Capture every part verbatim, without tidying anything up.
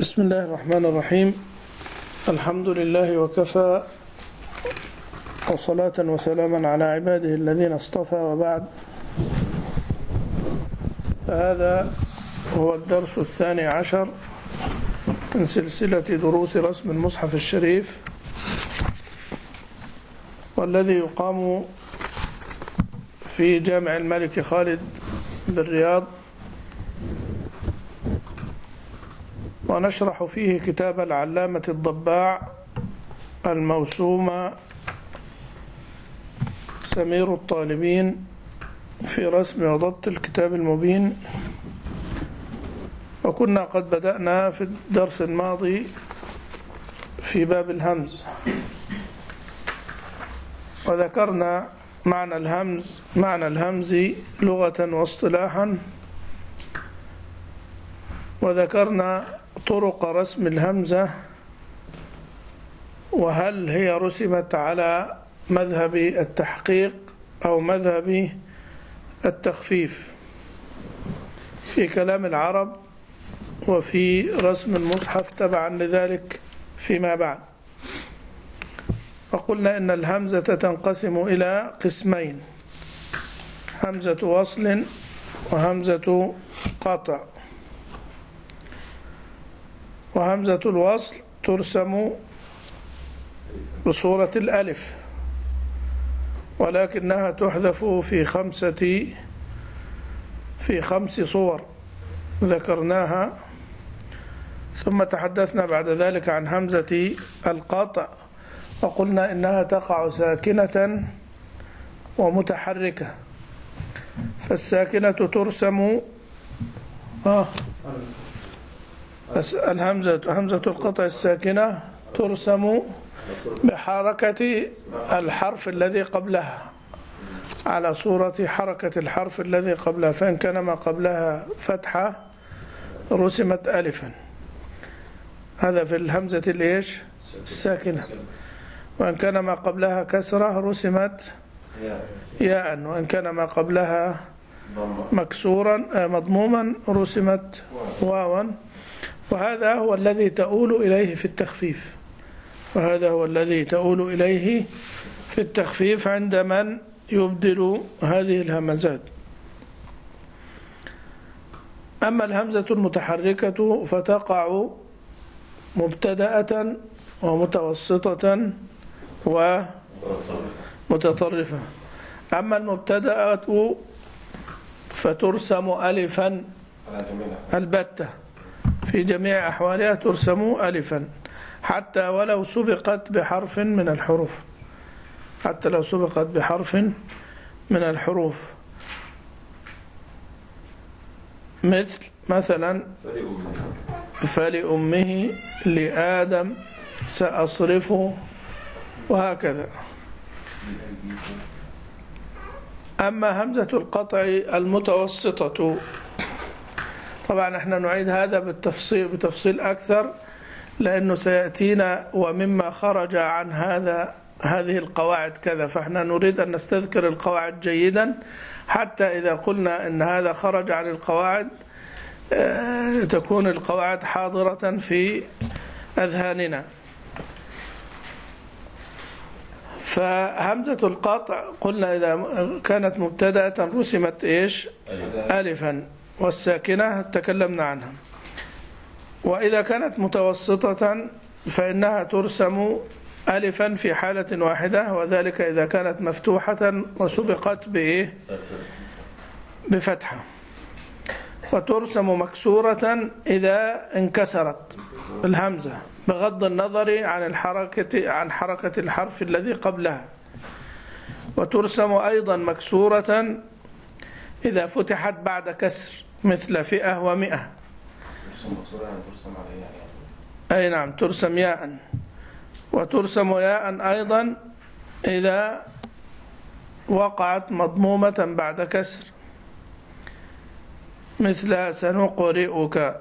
بسم الله الرحمن الرحيم. الحمد لله وكفى، وصلاة وسلاما على عباده الذين اصطفى، وبعد. فهذا هو الدرس الثاني عشر من سلسلة دروس رسم المصحف الشريف، والذي يقام في جامع الملك خالد بالرياض، ونشرح فيه كتاب العلامة الضباع الموسوم سمير الطالبين في رسم وضبط الكتاب المبين. وكنا قد بدأنا في الدرس الماضي في باب الهمز، وذكرنا معنى الهمز معنى الهمز لغة واصطلاحا، وذكرنا طرق رسم الهمزة، وهل هي رسمت على مذهب التحقيق أو مذهب التخفيف في كلام العرب وفي رسم المصحف تبعا لذلك فيما بعد. وقلنا إن الهمزة تنقسم إلى قسمين: همزة وصل وهمزة قطع. وهمزة الوصل ترسم بصورة الألف، ولكنها تحذف في خمسة في خمس صور ذكرناها، ثم تحدثنا بعد ذلك عن همزة القطع، وقلنا إنها تقع ساكنة ومتحركة. فالساكنة ترسم آه الهمزة همزة القطع الساكنة ترسم بحركة الحرف الذي قبلها على صورة حركة الحرف الذي قبلها، فإن كان ما قبلها فتحة رسمت ألفا، هذا في الهمزة الإيش الساكنة. وإن كان ما قبلها كسرة رسمت ياء، وإن كان ما قبلها مكسورا مضموما رسمت واوا. وهذا هو الذي تؤول إليه في التخفيف وهذا هو الذي تؤول إليه في التخفيف عند من يبدل هذه الهمزات. أما الهمزة المتحركة فتقع مبتدأة ومتوسطة ومتطرفة. أما المبتدأة فترسم ألفا البتة، في جميع أحوالها ترسم ألفا، حتى ولو سبقت بحرف من الحروف حتى لو سبقت بحرف من الحروف مثل مثلا فلأمه لآدم سأصرف، وهكذا. أما همزة القطع المتوسطة، طبعا احنا نعيد هذا بالتفصيل بتفصيل أكثر، لأنه سيأتينا ومما خرج عن هذا هذه القواعد كذا، فاحنا نريد أن نستذكر القواعد جيدا، حتى إذا قلنا أن هذا خرج عن القواعد تكون القواعد حاضرة في أذهاننا. فهمزة القطع قلنا إذا كانت مبتدأة رسمت إيش ألفا، والساكنة تكلمنا عنها. وإذا كانت متوسطة فإنها ترسم ألفا في حالة واحدة، وذلك إذا كانت مفتوحة وسبقت بإيه بفتحة، وترسم مكسورة إذا انكسرت الهمزة بغض النظر عن الحركة عن حركة الحرف الذي قبلها. وترسم أيضا مكسورة إذا فتحت بعد كسر، مثل فئة ومئة. أي نعم، ترسم ياء. وترسم ياء أيضا إذا وقعت مضمومة بعد كسر، مثل سنقرئك.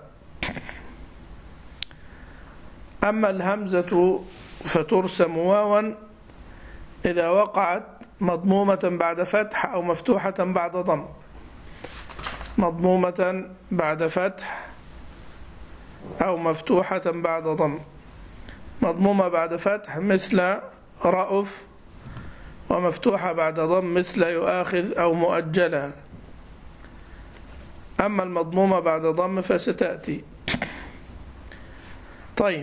أما الهمزة فترسم واوا إذا وقعت مضمومة بعد فتح أو مفتوحة بعد ضم. مضمومة بعد فتح أو مفتوحة بعد ضم. مضمومة بعد فتح مثل رأف، ومفتوحة بعد ضم مثل يؤاخذ أو مؤجلة. أما المضمومة بعد ضم فستأتي. طيب،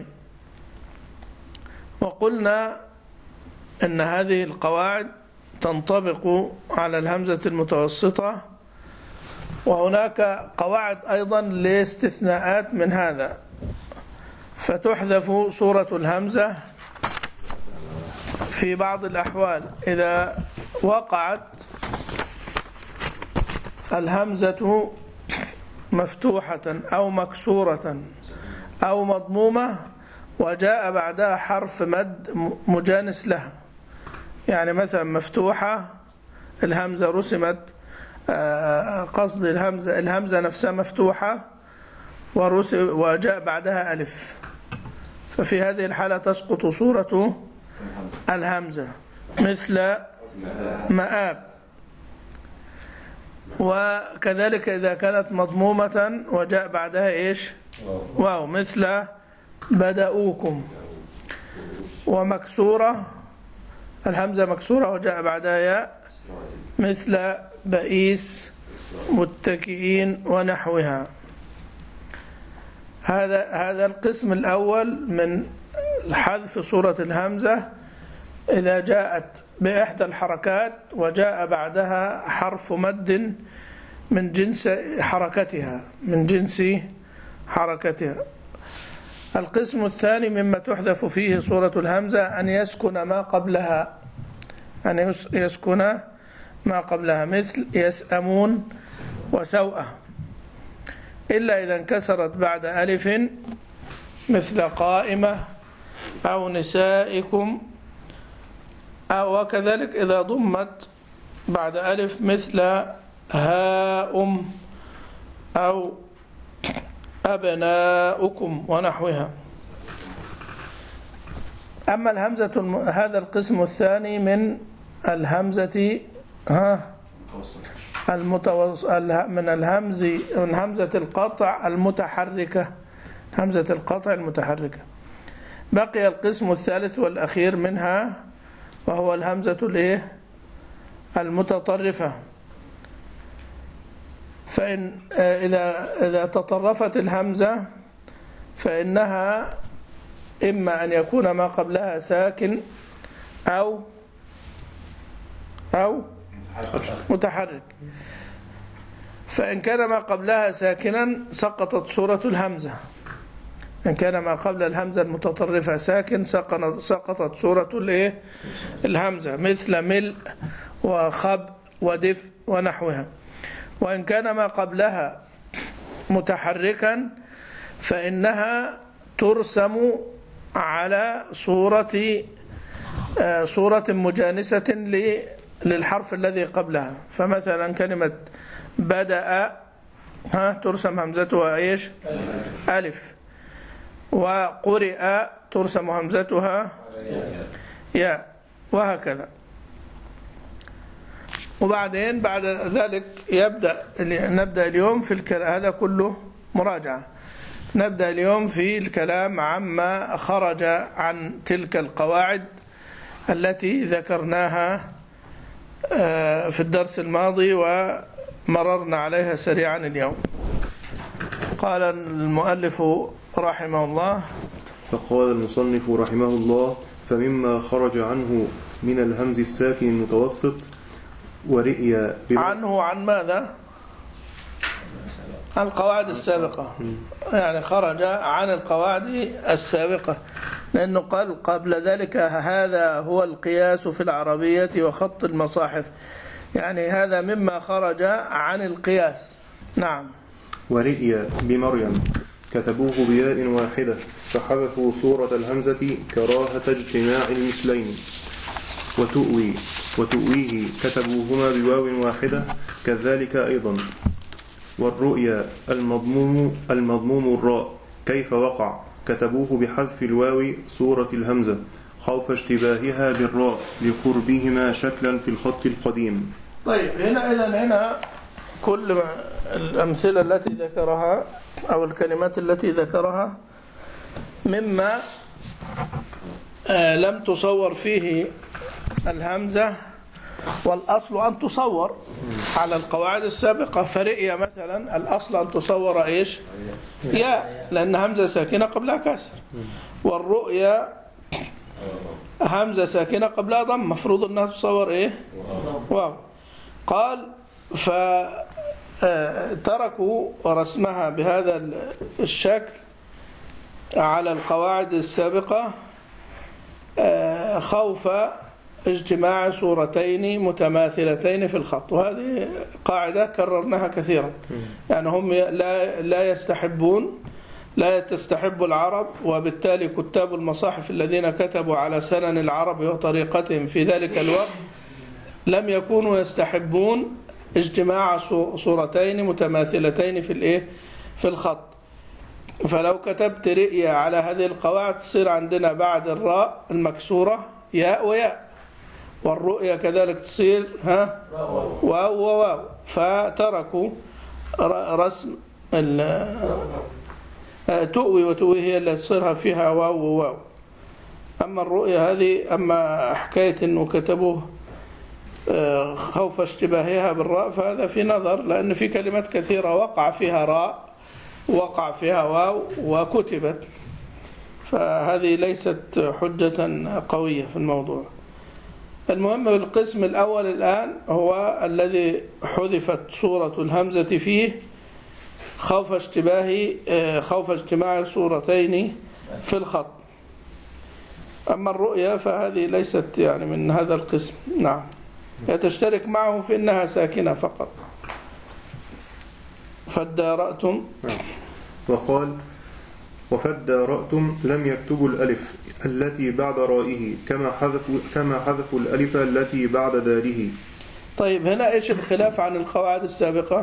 وقلنا أن هذه القواعد تنطبق على الهمزة المتوسطة، وهناك قواعد أيضا لاستثناءات من هذا، فتحذف صورة الهمزة في بعض الأحوال إذا وقعت الهمزة مفتوحة أو مكسورة أو مضمومة وجاء بعدها حرف مد مجانس لها. يعني مثلا مفتوحة الهمزة رسمت، قصد الهمزة الهمزة نفسها مفتوحة وجاء بعدها ألف، ففي هذه الحالة تسقط صورة الهمزة مثل مآب. وكذلك إذا كانت مضمومة وجاء بعدها إيش؟ واو مثل بدأوكم. ومكسورة الهمزة مكسورة وجاء بعدها ياء مثل بئيس متكئين ونحوها. هذا هذا القسم الأول من حذف صورة الهمزة إذا جاءت بإحدى الحركات وجاء بعدها حرف مد من جنس حركتها من جنس حركتها. القسم الثاني مما تحذف فيه صورة الهمزة أن يسكن ما قبلها، أن يسكن ما قبلها مثل يسأمون وسوءة، إلا إذا انكسرت بعد ألف مثل قائمة أو نسائكم، أو وكذلك إذا ضمت بعد ألف مثل هاؤم أو أبناؤكم ونحوها. أما الهمزة الم... هذا القسم الثاني من الهمزة ها المتوص... من الهمز من همزة القطع المتحركة، همزة القطع المتحركة. بقي القسم الثالث والأخير منها وهو الهمزة الايه المتطرفة. فإن إذا إذا تطرفت الهمزة فإنها إما أن يكون ما قبلها ساكن أو أو متحرك. فإن كان ما قبلها ساكنا سقطت صورة الهمزة. إن كان ما قبل الهمزة المتطرفة ساكن سقطت صورة الايه الهمزة مثل ملء وخب ودف ونحوها. وإن كان ما قبلها متحركا فإنها ترسم على صورة صورة مجانسة للحرف الذي قبلها. فمثلا كلمة بدأ ها ترسم همزتها ايش؟ ألف. وقرئ ترسم همزتها ياء، وهكذا. وبعدين بعد ذلك يبدأ نبدأ اليوم في الكلام، هذا كله مراجعة. نبدأ اليوم في الكلام عما خرج عن تلك القواعد التي ذكرناها في الدرس الماضي ومررنا عليها سريعا اليوم. قال المؤلف رحمه الله: فقال المصنف رحمه الله: فمما خرج عنه من الهمز الساكن المتوسط ورئي عنه عن ماذا؟ عن القواعد السابقة، يعني خرج عن القواعد السابقة، لأنه قال قبل ذلك هذا هو القياس في العربية وخط المصاحف، يعني هذا مما خرج عن القياس. نعم. ورئي بمريم كتبوه بياء واحدة فحذفوا صورة الهمزة كراهة اجتماع المثلين. وتؤوي وتؤويه كتبوهما بواو واحدة كذلك أيضا. والرؤيا المضموم المضموم الراء كيف وقع كتبوه بحذف الواو صورة الهمزة خوف اشتباهها بالراء لقربهما شكلا في الخط القديم. طيب، هنا إذن هنا كل الأمثلة التي ذكرها أو الكلمات التي ذكرها مما لم تصور فيه الهمزة، والأصل أن تصور على القواعد السابقة. فرئية مثلا الأصل أن تصور إيش؟ ياء، لأن همزة ساكنة قبلها كسر. والرؤيا همزة ساكنة قبلها ضم، مفروض أنها تصور إيه؟ واو. قال فتركوا رسمها بهذا الشكل على القواعد السابقة خوف اجتماع صورتين متماثلتين في الخط، وهذه قاعدة كررناها كثيرا. يعني هم لا لا يستحبون لا تستحب العرب، وبالتالي كتاب المصاحف الذين كتبوا على سنن العرب وطريقتهم في ذلك الوقت لم يكونوا يستحبون اجتماع صورتين متماثلتين في الايه في الخط. فلو كتبت رئية على هذه القواعد تصير عندنا بعد الراء المكسورة ياء وياء، والرؤية كذلك تصير ها واو وواو. فتركوا رسم تؤوي وتؤوي هي اللي تصيرها فيها واو وواو. أما الرؤية هذه، أما حكاية أنه كتبوه خوف اشتباهها بالراء فهذا في نظر، لأن في كلمات كثيرة وقع فيها راء وقع فيها واو وكتبت، فهذه ليست حجة قوية في الموضوع. المهم القسم الأول الآن هو الذي حذفت صورة الهمزة فيه خوف اشتباه خوف اجتماع صورتين في الخط. أما الرؤيا فهذه ليست يعني من هذا القسم. نعم، يتشترك معه في أنها ساكنة فقط. فادارأتم. وقال وفادارأتم لم يكتبوا الألف التي بعد رائه كما حذفوا كما حذفوا الألف التي بعد داره. طيب هنا إيش الخلاف عن القواعد السابقة؟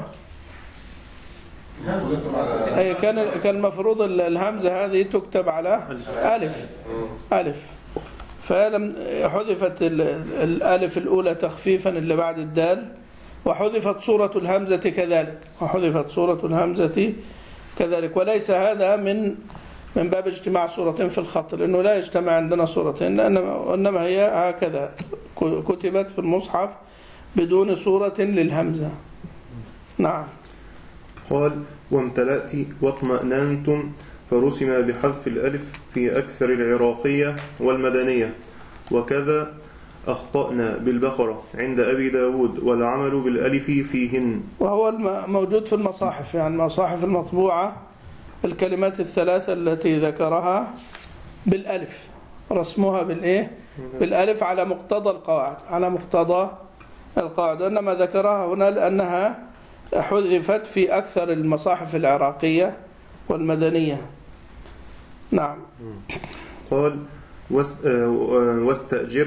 أي كان كان المفروض الهمزة هذه تكتب على ألف ألف، فلم حذفت الألف الأولى تخفيفا اللي بعد الدال، وحذفت صورة الهمزة كذلك وحذفت صورة الهمزة كذلك. وليس هذا من من باب اجتماع صورتين في الخط، لأنه لا يجتمع عندنا صورتين، وإنما هي هكذا كتبت في المصحف بدون صورة للهمزة. نعم. قال وامتلأت واطمأننتم فرسم بحذف الألف في أكثر العراقية والمدنية، وكذا أخطأنا بالبقرة عند أبي داود والعمل بالألف فيهن. وهو موجود في المصاحف، يعني المصاحف المطبوعة الكلمات الثلاثة التي ذكرها بالألف رسمها بالإيه؟ بالألف على مقتضى القواعد على مقتضى القواعد، إنما ذكرها هنا لأنها حذفت في أكثر المصاحف العراقية والمدنية. نعم. قال واستأجر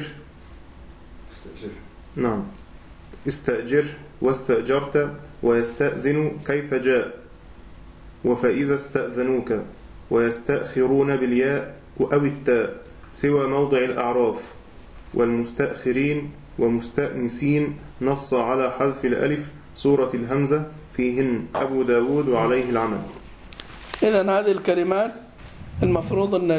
نعم استأجر واستأجرت ويستأذن كيف جاء، وفإذا استأذنوك ويستأخرون بالياء أو التاء سوى موضع الأعراف، والمستأخرين ومستأنسين نص على حذف الألف صورة الهمزة فيهن أبو داود وعليه العمل. إذن هذه الكلمات المفروض أن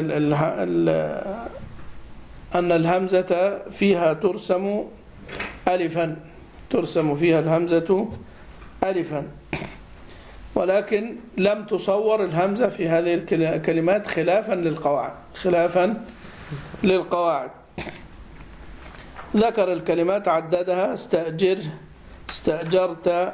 أن الهمزة فيها ترسم ألفا ترسم فيها الهمزة ألفا، ولكن لم تصور الهمزة في هذه الكلمات خلافا للقواعد خلافا للقواعد. ذكر الكلمات عددها: استأجر، استأجرت،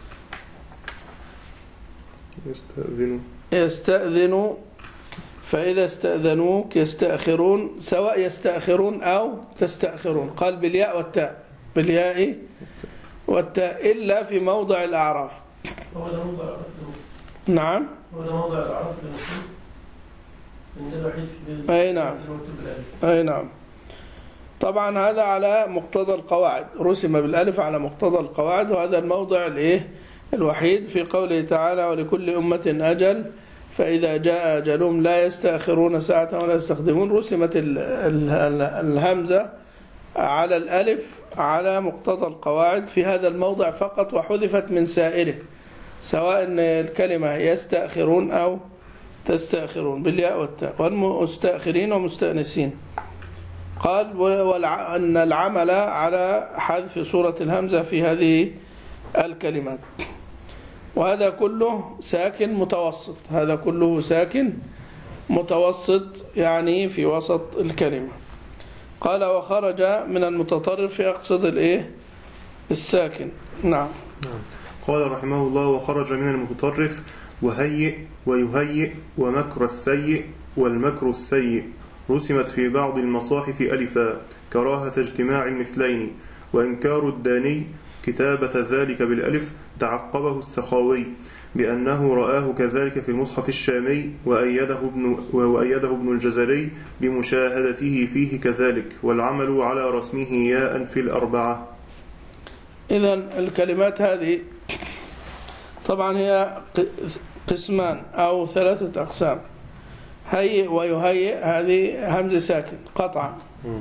يستأذن يستأذن، فإذا استأذنوك يستأخرون، سواء يستأخرون أو تستأخرون. قال بالياء والتاء بالياء والتاء إلا في موضع الأعراف. هو ده موضع الأعراف المسلم. نعم، هو ده موضع الأعراف المسلم من الوحيد في أي نعم أي نعم. طبعا هذا على مقتضى القواعد، رسم بالألف على مقتضى القواعد، وهذا الموضع الإيه الوحيد في قوله تعالى: ولكل أمة أجل فإذا جاء أجلهم لا يستأخرون ساعة ولا يستخدمون. رسمت الهمزة على الألف على مقتضى القواعد في هذا الموضع فقط، وحذفت من سائره سواء الكلمة يستأخرون أو تستأخرون بالياء والتاء، والمستأخرين ومستأنسين. قال أن العمل على حذف صورة الهمزة في هذه الكلمات، وهذا كله ساكن متوسط، هذا كله ساكن متوسط يعني في وسط الكلمة. قال وخرج من المتطرف يقصد الايه الساكن. نعم. قال رحمه الله وخرج من المتطرف وهيئ ويهيئ ومكر السيء والمكر السيء رسمت في بعض المصاحف ألفا كراهة اجتماع المثلين، وإنكار الداني كتابة ذلك بالألف تعقبه السخاوي بأنه رآه كذلك في المصحف الشامي، وأيده ابن, وأيده ابن الجزري بمشاهدته فيه كذلك، والعمل على رسمه ياء في الأربعة. إذن الكلمات هذه طبعا هي قسمان أو ثلاثة أقسام. هيئ ويهيئ هذه همز ساكن قطعا.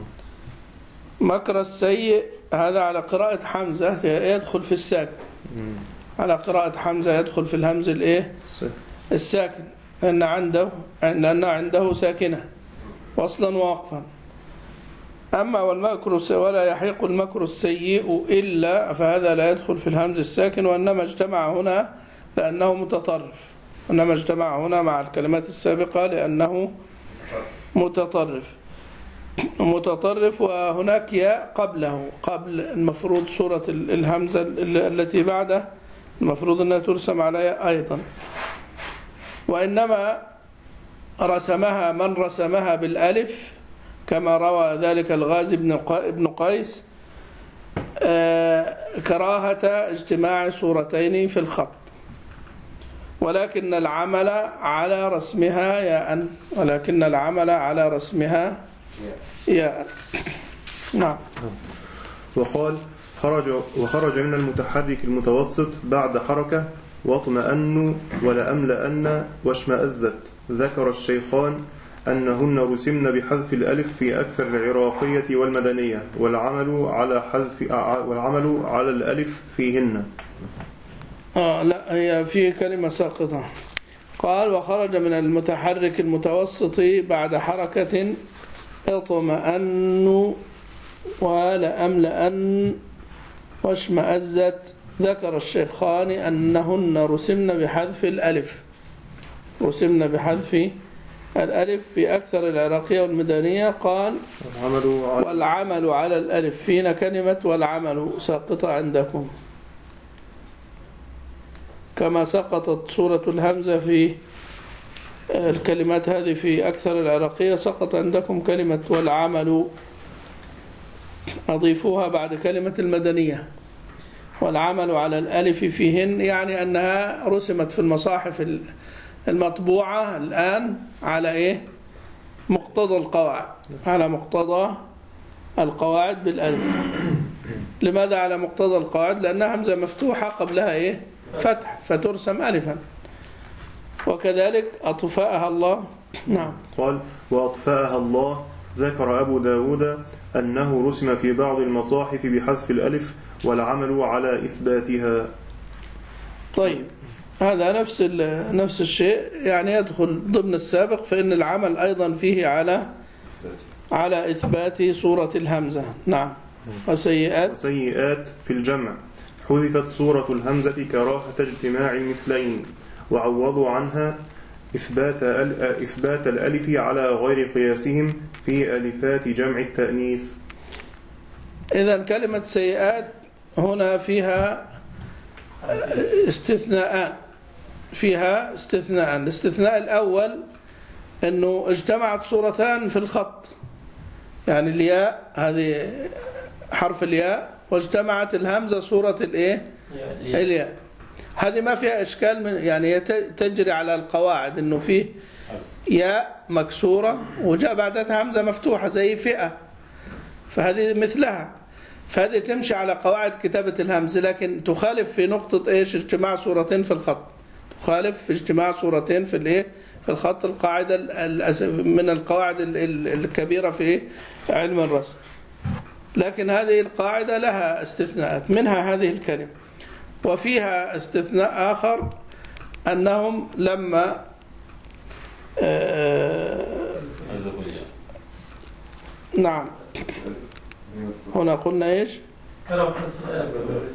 مكر السيء هذا على قراءة حمزة يدخل في الساكن، على قراءة حمزة يدخل في الهمز الايه الساكن، لأن عنده لأن عنده ساكنة وصلا ووقفا. أما والمكر ولا يحيق المكر السيء إلا، فهذا لا يدخل في الهمز الساكن، وإنما اجتمع هنا لأنه متطرف، إنما اجتمع هنا مع الكلمات السابقة لأنه متطرف متطرف وهناك ياء قبله، قبل المفروض صورة الهمزة التي بعده المفروض أنها ترسم على ياء أيضا، وإنما رسمها من رسمها بالألف كما روى ذلك الغازي بن قيس كراهة اجتماع صورتين في الخط، ولكن العمل على رسمها ياء، ولكن العمل على رسمها ياء. نعم. وقال خرج وخرج من المتحرك المتوسط بعد حركة واطمأن ولأملأن واشمأزت. ذكر الشيخان أنهن رسمن بحذف الألف في أكثر العراقية والمدنية، والعمل على حذف والعمل على الألف فيهن. آه لا، هي في كلمة ساقطة. قال وخرج من المتحرك المتوسط بعد حركة اطمأن ولأملأن واشمأزت. ذكر الشيخان أنهن رسمن بحذف الألف، رسمن بحذف الألف في أكثر العراقية والمدنية. قال والعمل على الألف، فينا كلمة والعمل ساقطة عندكم كما سقطت صورة الهمزة في الكلمات هذه في أكثر العراقية، سقط عندكم كلمة والعمل، أضيفوها بعد كلمة المدنية. والعمل على الألف فيهن يعني أنها رسمت في المصاحف المطبوعة الآن على إيه؟ مقتضى القواعد، على مقتضى القواعد بالألف. لماذا على مقتضى القواعد؟ لأنها همزة مفتوحة قبلها إيه؟ فتح، فترسم ألفا. وكذلك أطفأها الله. نعم. قال وأطفأها الله. ذكر أبو داود أنه رسم في بعض المصاحف بحذف الألف والعمل على إثباتها. طيب، هذا نفس نفس الشيء، يعني يدخل ضمن السابق، فإن العمل أيضا فيه على على إثبات صورة الهمزة. نعم. وسيئات وسيئات في الجمع حذفت صورة الهمزة كراهة اجتماع المثلين، وعوضوا عنها إثبات إثبات الألف على غير قياسهم في ألفات جمع التأنيث. إذن كلمة سيئات هنا فيها استثناء، فيها استثناء. الاستثناء الأول أنه اجتمعت صورتان في الخط، يعني الياء هذه حرف الياء، واجتمعت الهمزة صورة الايه الياء. هذه ما فيها إشكال، من يعني تجري على القواعد أنه فيه ياء مكسورة وجاء بعدها همزة مفتوحة زي فئة، فهذه مثلها، فهذه تمشي على قواعد كتابة الهمز، لكن تخالف في نقطة إيش؟ اجتماع صورتين في الخط، تخالف في اجتماع صورتين في الايه في الخط، القاعدة من القواعد الكبيرة في علم الرسم. لكن هذه القاعدة لها استثناءات، منها هذه الكلمة. وفيها استثناء آخر أنهم لما آه نعم هنا قلنا إيش؟ كرم حذف الألف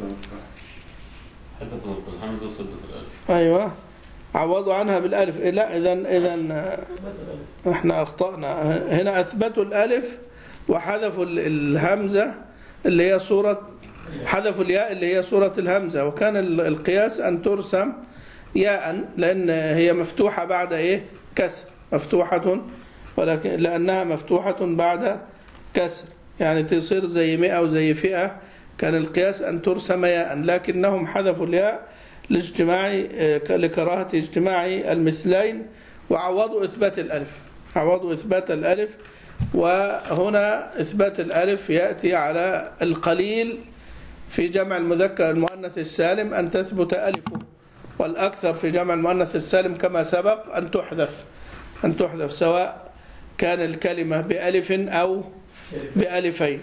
حذف الهمزة وسدت الألف. أيوة عوضوا عنها بالألف. لا إذن إذن إحنا أخطأنا هنا. أثبتوا الألف وحذفوا الهمزة اللي هي صورة، حذفوا الياء اللي هي صورة الهمزة، وكان القياس أن ترسم ياء لأن هي مفتوحة بعد إيه؟ كسر، مفتوحة ولكن لأنها مفتوحة بعد كسر، يعني تصير زي مئة وزي فئة. كان القياس أن ترسم ياء، لكنهم حذفوا الياء لاجتماع لكراهة اجتماع المثلين، وعوضوا إثبات الألف، عوضوا إثبات الألف. وهنا إثبات الألف يأتي على القليل في جمع المذكر المؤنث السالم أن تثبت ألفه، والأكثر في جمع المؤنث السالم كما سبق أن تحذف، أن تحذف سواء كان الكلمة بألف أو بألفين.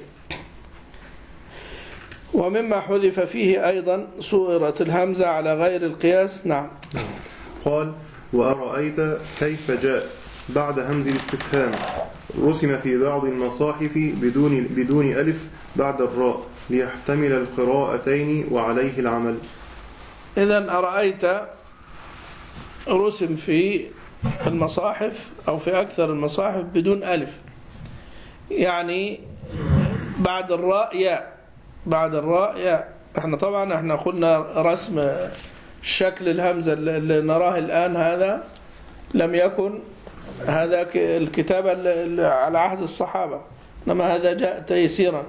ومما حذف فيه أيضا صورة الهمزة على غير القياس. نعم. قال وأرأيت كيف جاء بعد همز الاستفهام رسم في بعض المصاحف بدون بدون ألف بعد الراء ليحتمل القراءتين وعليه العمل. إذن أرأيت رسم في المصاحف أو في أكثر المصاحف بدون ألف، يعني بعد الراء ياء، بعد الراء ياء. احنا طبعا احنا قلنا رسم شكل الهمزة اللي نراه الآن هذا لم يكن هذا الكتابة على عهد الصحابة، إنما هذا جاء تيسيرا.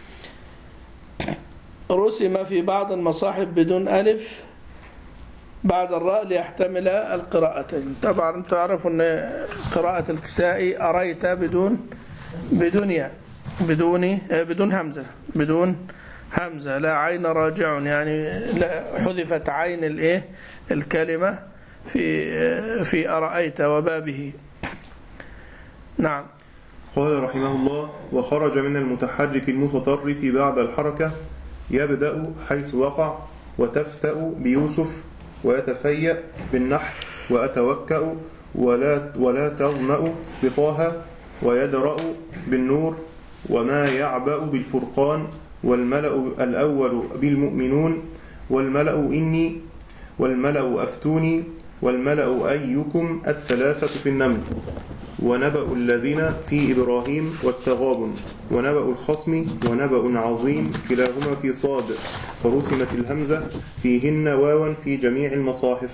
رسم في بعض المصاحف بدون ألف بعد الراء ليحتمل القراءتين. طبعا تعرفوا أن قراءة الكسائي أريت بدون بدون ياء، بدون بدون همزة، بدون همزة، لا عين راجع، يعني لا حذفت عين الايه الكلمة في في أرأيت وبابه. نعم. قال رحمه الله وخرج من المتحرك المتطرف بعد الحركة يبدأ حيث وقع، وتفتأ بيوسف، ويتفيأ بالنحل، وأتوكأ ولا ولا تظمأ بطه، ويدرأ بالنور، وما يعبأ بالفرقان، والملأ الأول بالمؤمنون، والملأ إني، والملأ أفتوني، والملأ أيكم الثلاثة في النمل، ونبأ الذين في إبراهيم والتغابن، ونبأ الخصم، ونبأ عظيم كلاهما في صاد، فرسمت الهمزة فيهن واوا في جميع المصاحف.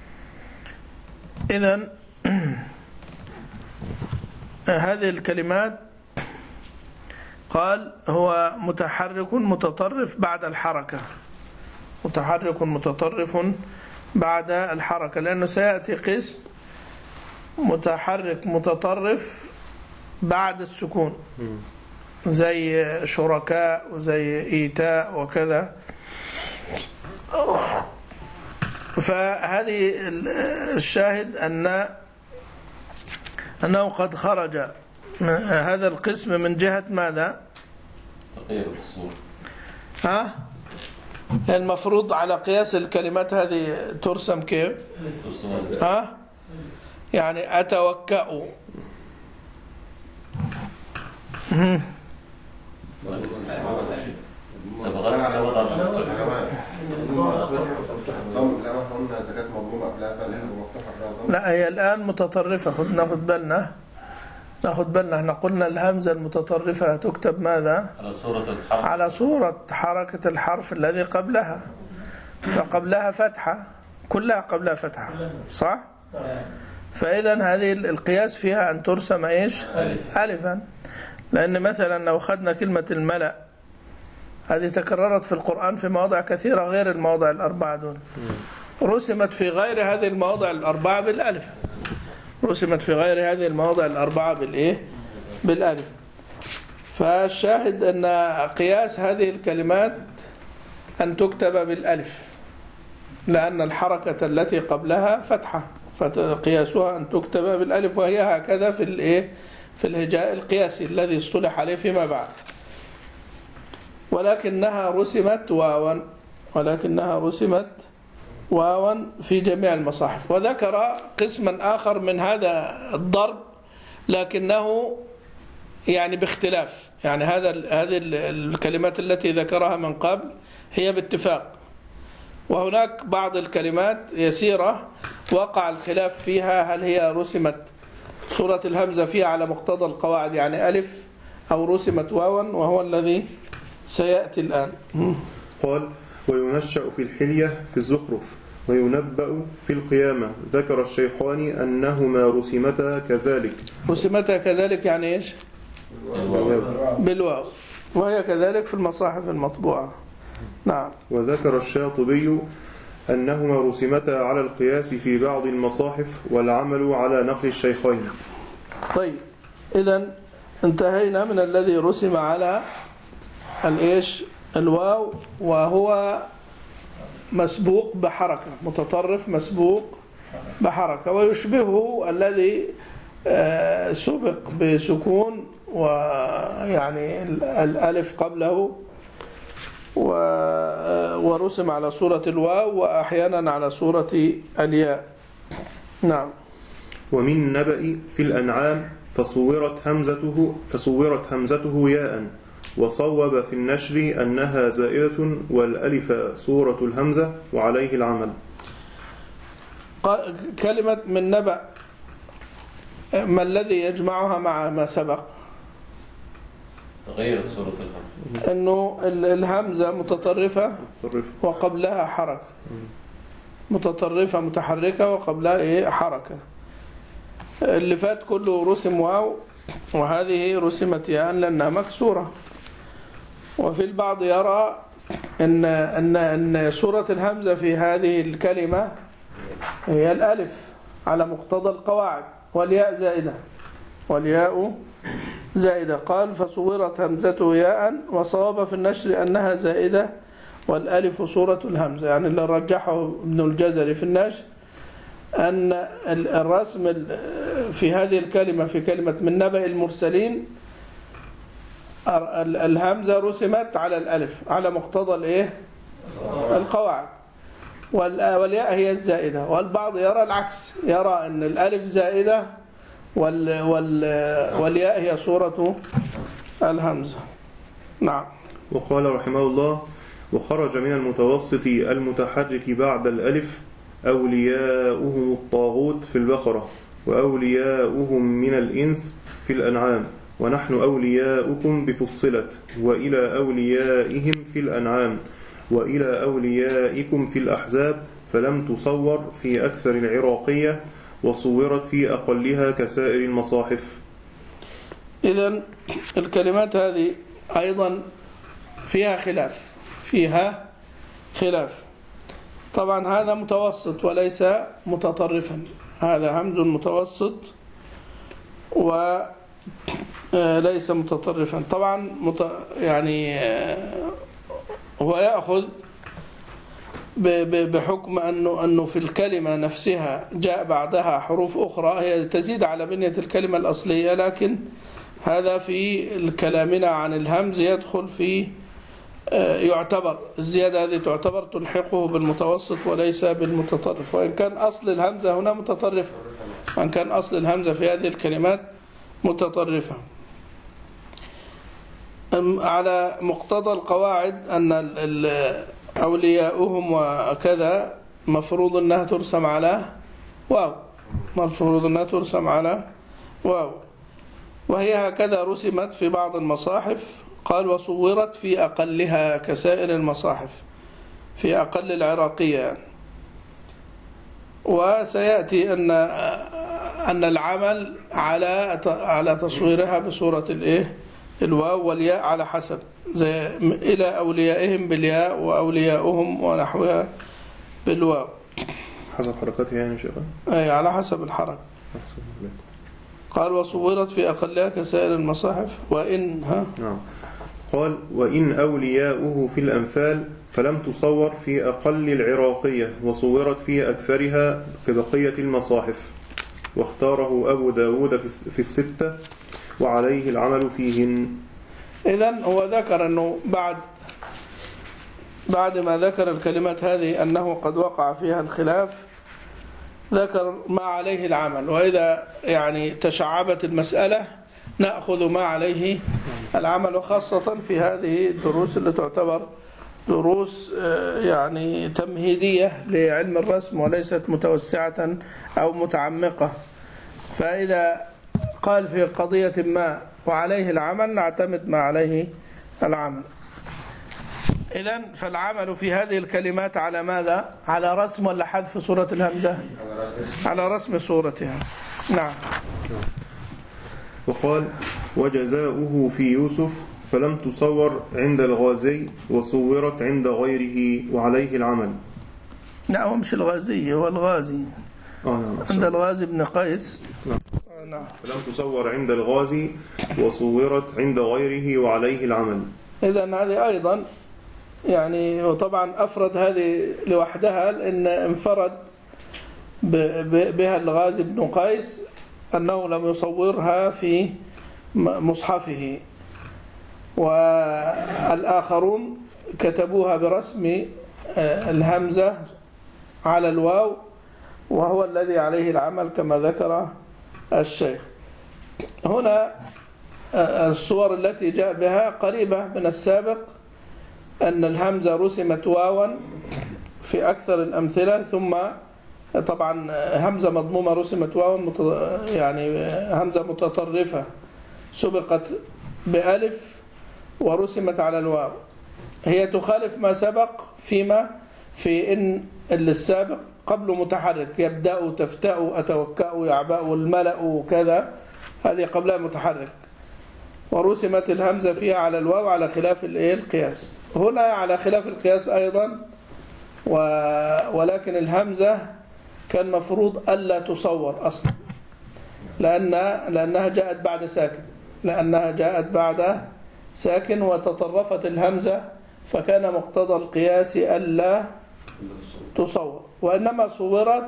إذن هذه الكلمات قال هو متحرك متطرف بعد الحركة، متحرك متطرف بعد الحركة، لأنه سيأتي قسم متحرك متطرف بعد السكون زي شركاء وزي إيتاء وكذا. فهذه الشاهد أن أنه قد خرج هذا القسم من جهة ماذا؟ تغيير الصورة. ها؟ المفروض على قياس الكلمات هذه ترسم كيف؟ ها؟ يعني أتوكأ. لا هي الآن متطرفة، ناخد بالنا ناخد بالنا احنا قلنا الهمزة المتطرفة تكتب ماذا؟ على صورة الحرف، على صورة حركة الحرف الذي قبلها، فقبلها فتحة، كلها قبلها فتحة، صح؟ فإذا هذه القياس فيها أن ترسم إيش؟ ألفا. لأن مثلا لو خدنا كلمة الملأ هذه تكررت في القرآن في مواضع كثيرة غير المواضع الأربعة دول، رسمت في غير هذه المواضع الأربعة بالألف، رسمت في غير هذه المواضع الأربعة بالإيه؟ بالألف. فالشاهد أن قياس هذه الكلمات أن تكتب بالألف، لأن الحركة التي قبلها فتحة، فقياسها أن تكتب بالألف، وهي هكذا في الإيه؟ في الهجاء القياسي الذي اصطلح عليه فيما بعد. ولكنها رسمت واوا ولكنها رسمت واوا في جميع المصاحف. وذكر قسما آخر من هذا الضرب لكنه يعني باختلاف، يعني هذا هذه الكلمات التي ذكرها من قبل هي باتفاق، وهناك بعض الكلمات يسيرة وقع الخلاف فيها، هل هي رسمت صورة الهمزة فيها على مقتضى القواعد يعني ألف أو رسمت واوا، وهو الذي سيأتي الآن. قال وينشأ في الحلية في الزخرف وينبأ في القيامة. ذكر الشيخان أنهما رسمتا كذلك. رسمتا كذلك يعني إيش؟ بالواو، وهي كذلك في المصاحف المطبوعة. نعم. وذكر الشاطبي أنهما رسمتا على القياس في بعض المصاحف والعمل على نقل الشيخين. طيب إذن انتهينا من الذي رسم على الإيش الواو، وهو مسبوق بحركة، متطرف مسبوق بحركة، ويشبهه الذي سبق بسكون ويعني الألف قبله ورسم على صورة الواو وأحيانا على صورة الياء. نعم. ومن نبأ في الأنعام فصورت همزته فصورت همزته ياء، وصوب في النشر أنها زائدة والألف صورة الهمزة وعليه العمل. كلمة من نبأ ما الذي يجمعها مع ما سبق؟ تغير صورة الهمزة، أنه الهمزة متطرفة وقبلها حركة، متطرفة متحركة وقبلها إيه حركة. اللي فات كله رسم واو، وهذه رسمت ياء لأنها مكسورة. وفي البعض يرى أن أن أن صورة الهمزة في هذه الكلمة هي الألف على مقتضى القواعد، والياء زائدة، والياء زائدة. قال فصورت همزته ياء، وصواب في النشر أنها زائدة والألف صورة الهمزة. يعني اللي رجحه ابن الجزري في النشر أن الرسم في هذه الكلمة في كلمة من نبأ المرسلين الهمزة رسمت على الألف على مقتضى الإيه القواعد، والياء هي الزائدة. والبعض يرى العكس، يرى أن الألف زائدة وال وال والياء هي صورة الهمزة. نعم. وقال رحمه الله وخرج من المتوسط المتحرك بعد الألف أولياؤهم الطاغوت في البقرة، وأولياؤهم من الإنس في الأنعام، ونحن أولياؤكم بفصلت، وإلى أوليائهم في الأنعام، وإلى أوليائكم في الأحزاب، فلم تصور في أكثر العراقية، وصورت في أقلها كسائر المصاحف. إذن الكلمات هذه أيضا فيها خلاف، فيها خلاف. طبعا هذا متوسط وليس متطرفا، هذا همز متوسط وليس متطرفا. طبعا مت يعني هو يأخذ بحكم أنه أنه في الكلمة نفسها جاء بعدها حروف أخرى هي تزيد على بنية الكلمة الأصلية، لكن هذا في كلامنا عن الهمز يدخل في يعتبر الزيادة هذه تعتبر تلحقه بالمتوسط وليس بالمتطرف، وإن كان أصل الهمزة هنا متطرفة، وإن كان أصل الهمزة في هذه الكلمات متطرفة. على مقتضى القواعد أن أولياؤهم وكذا مفروض أنها ترسم على واو، مفروض أنها ترسم على واو، وهي هكذا رسمت في بعض المصاحف. قال وصورت في أقلها كسائر المصاحف، في أقل العراقية يعني. وسيأتي أن أن العمل على على تصويرها بصورة الإيه الواو والياء على حسب، زي إلى أوليائهم بالياء وأولياؤهم ونحوها بالواو، حسب حركاتها يعني شيخ. أي على حسب الحركة. قال وصورت في أقلها كسائر المصاحف. وإن ها نعم. قال وإن أولياؤه في الأنفال فلم تصور في أقل العراقية، وصورت في أكثرها كبقية المصاحف، واختاره أبو داود في الستة وعليه العمل فيهن. إذن هو ذكر أنه بعد بعد ما ذكر الكلمات هذه أنه قد وقع فيها الخلاف ذكر ما عليه العمل، وإذا يعني تشعبت المسألة نأخذ ما عليه العمل، وخاصة في هذه الدروس اللي تعتبر دروس يعني تمهيدية لعلم الرسم وليست متوسعة أو متعمقة. فإذا قال في قضية ما وعليه العمل نعتمد ما عليه العمل. إذن فالعمل في هذه الكلمات على ماذا؟ على رسم ولا حذف صورة الهمزة؟ على رسم صورتها. نعم. وقال وجزاؤه في يوسف فلم تصور عند الغازي وصورت عند غيره وعليه العمل. لا هو مش الغازي، هو الغازي. آه نعم. عند الغازي بن قيس. نعم. آه نعم. فلم تصور عند الغازي وصورت عند غيره وعليه العمل. إذن هذه أيضا يعني، وطبعا أفرد هذه لوحدها لأن انفرد بها الغازي بن قيس أنه لم يصورها في مصحفه، والآخرون كتبوها برسم الهمزة على الواو، وهو الذي عليه العمل كما ذكر الشيخ. هنا الصور التي جاء بها قريبة من السابق، أن الهمزة رسمت واوا في أكثر الأمثلة، ثم طبعا همزة مضمومة رسمت واوا يعني همزة متطرفة سبقت بألف ورسمت على الواو. هي تخالف ما سبق فيما في إن السابق قبل متحرك، يبدأ تفتأ أتوكأ يعبأ الملأ وكذا، هذه قبلها متحرك، ورسمت الهمزة فيها على الواو على خلاف القياس. هنا على خلاف القياس أيضا، ولكن الهمزة كان مفروض ألا تصور أصلا، لأن لأنها جاءت بعد ساكن لأنها جاءت بعد ساكن وتطرفت الهمزة، فكان مقتضى القياس ألا تصور، وإنما صورت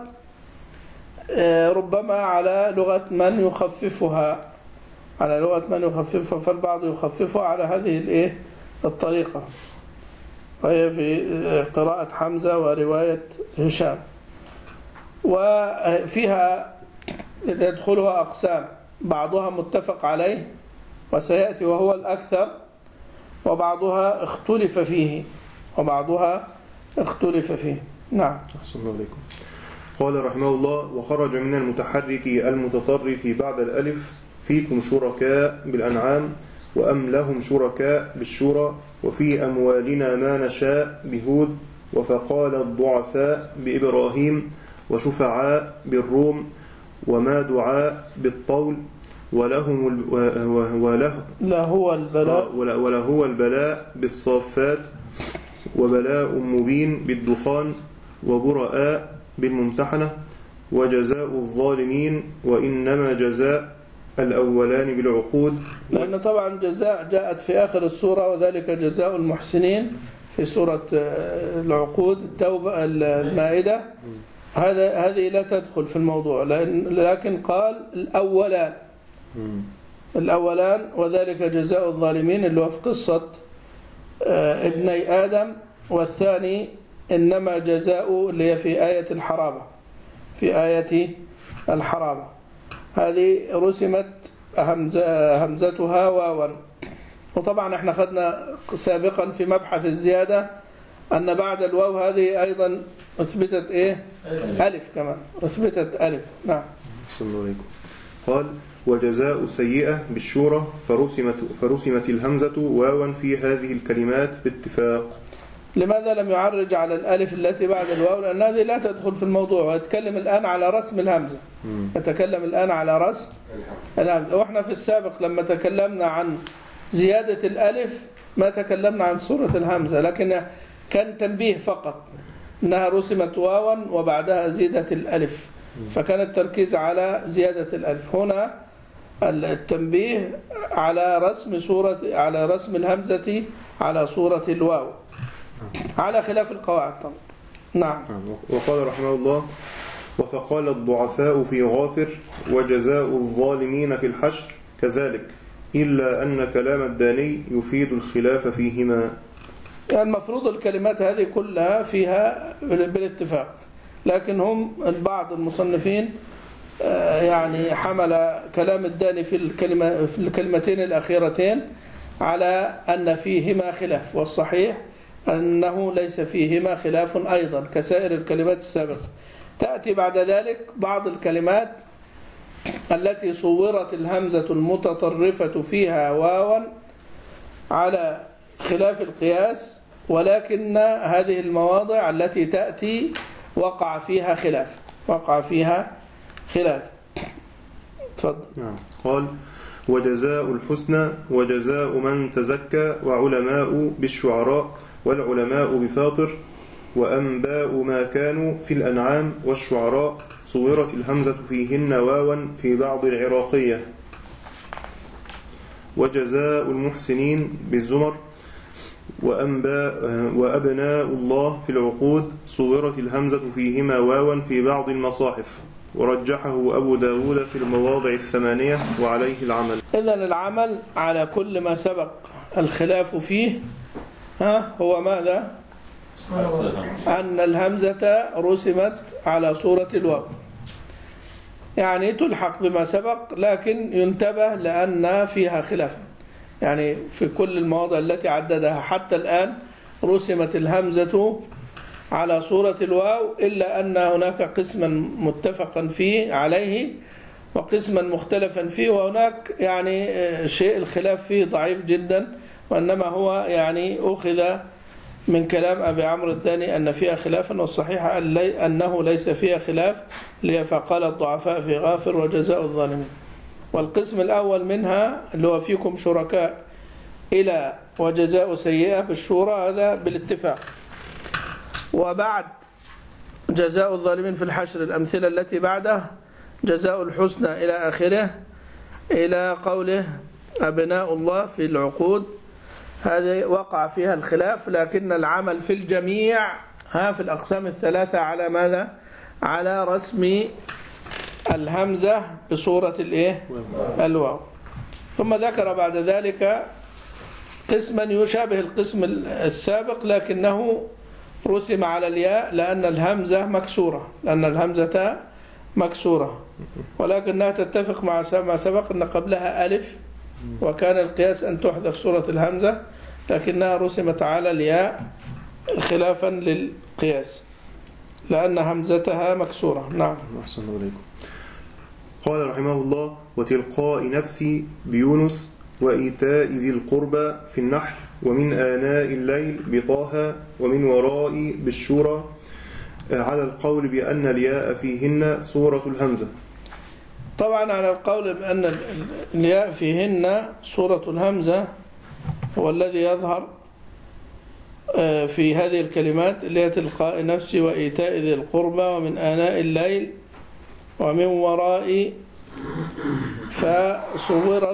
ربما على لغة من يخففها على لغة من يخففها فالبعض يخففها على هذه الإيه الطريقة، وهي في قراءة حمزة ورواية هشام. وفيها يدخلها أقسام، بعضها متفق عليه وسيأتي وهو الأكثر، وبعضها اختلف فيه وبعضها اختلف فيه. نعم. أحسن الله عليكم. قال رحمه الله وخرج من المتحرك المتطرف بعد الألف فيكم شركاء بالأنعام وأم لهم شركاء بالشورى وفي أموالنا ما نشاء بهود وفقال الضعفاء بإبراهيم وشفعاء بالروم وما دعاء بالطول ولهم وله لهو البلاء وله البلاء بالصافات وبلاء مبين بالدخان وبراء بالممتحنة وجزاء الظالمين وإنما جزاء الأولان بالعقود، لأن طبعا جزاء جاءت في آخر السورة وذلك جزاء المحسنين في سورة العقود التوبة المائدة، هذا هذه لا تدخل في الموضوع، لكن قال الأولان الأولان وذلك جزاء الظالمين اللي هو في قصة ابني آدم، والثاني إنما جزاء اللي هي في آية الحرابة في آية الحرابة، هذه رسمت همزة همزتها واوا. وطبعا احنا خدنا سابقا في مبحث الزيادة أن بعد الواو هذه أيضا أثبتت إيه ألف كمان أثبتت ألف. نعم. صلى الله عليكم. قال وجزاء سيئة بالشورى فرسمت, فرسمت الهمزة واوا في هذه الكلمات باتفاق. لماذا لم يعرج على الألف التي بعد الواو؟ لأن هذه لا تدخل في الموضوع، ويتكلم الآن على رسم الهمزة يتكلم الآن على رسم الهمزة. وإحنا في السابق لما تكلمنا عن زيادة الألف ما تكلمنا عن صورة الهمزة، لكن كان تنبيه فقط أنها رسمت واوا وبعدها زيدت الألف، فكان التركيز على زيادة الألف. هنا التنبيه على رسم صورة على رسم الهمزة على صورة الواو على خلاف القواعد طبعا. نعم. وقال رحمه الله وفقال الضعفاء في غافر وجزاء الظالمين في الحشر كذلك إلا أن كلام الداني يفيد الخلاف فيهما. يعني المفروض الكلمات هذه كلها فيها بالاتفاق، لكن هم بعض المصنفين يعني حمل كلام الداني في الكلمة في الكلمتين الأخيرتين على أن فيهما خلاف، والصحيح أنه ليس فيهما خلاف أيضا كسائر الكلمات السابقة. تأتي بعد ذلك بعض الكلمات التي صورت الهمزة المتطرفة فيها واوا على خلاف القياس، ولكن هذه المواضع التي تأتي وقع فيها خلاف وقع فيها خلاف. تفضل. نعم. قال: وجزاء الحسنى وجزاء من تزكى وعلماء بالشعراء والعلماء بفاطر وأنباء ما كانوا في الأنعام والشعراء صورت الهمزة فيهن واوا في بعض العراقية. وجزاء المحسنين بالزمر وأنباء وأبناء الله في العقود صورت الهمزة فيهما واوا في بعض المصاحف، ورجحه أبو داود في المواضع الثمانية وعليه العمل. إذن العمل على كل ما سبق الخلاف فيه ها هو ماذا؟ أن الهمزة رسمت على صورة الواو، يعني تلحق بما سبق، لكن ينتبه لأن فيها خلافا. يعني في كل المواضع التي عددها حتى الآن رسمت الهمزة على صورة الواو، إلا أن هناك قسما متفقا فيه عليه وقسما مختلفا فيه، وهناك يعني شيء الخلاف فيه ضعيف جدا، وإنما هو يعني أخذ من كلام أبي عمرو الثاني أن فيها خلافا، والصحيح أنه ليس فيها خلاف، فقال الضعفاء في غافر وجزاء الظالمين. والقسم الأول منها اللي هو فيكم شركاء إلى وجزاء سيئة بالشورى، هذا بالاتفاق. وبعد جزاء الظالمين في الحشر الأمثلة التي بعده جزاء الحسنى إلى آخره إلى قوله أبناء الله في العقود، هذه وقع فيها الخلاف، لكن العمل في الجميع ها في الأقسام الثلاثة على ماذا؟ على رسم الهمزة بصورة الإيه؟ الواو. ثم ذكر بعد ذلك قسما يشابه القسم السابق، لكنه رسم على الياء لأن الهمزة مكسورة لأن الهمزة مكسورة ولكنها تتفق مع ما سبق أن قبلها ألف، وكان القياس أن تحذف صورة الهمزة، لكنها رسمت على الياء خلافا للقياس لأن همزتها مكسورة. نعم. أحسن الله عليكم. قال رحمه الله: وتلقاء نفسي بيونس وإيتاء ذي القربى في النحل ومن آناء الليل بطه ومن ورائي بالشورى، على القول بأن الياء فيهن صورة الهمزة. طبعا على القول بأن الياء فيهن صورة الهمزة هو الذي يظهر في هذه الكلمات اللي هي تلقاء نفسي وإيتاء ذي القربى ومن آناء الليل ومن وراء، فصورت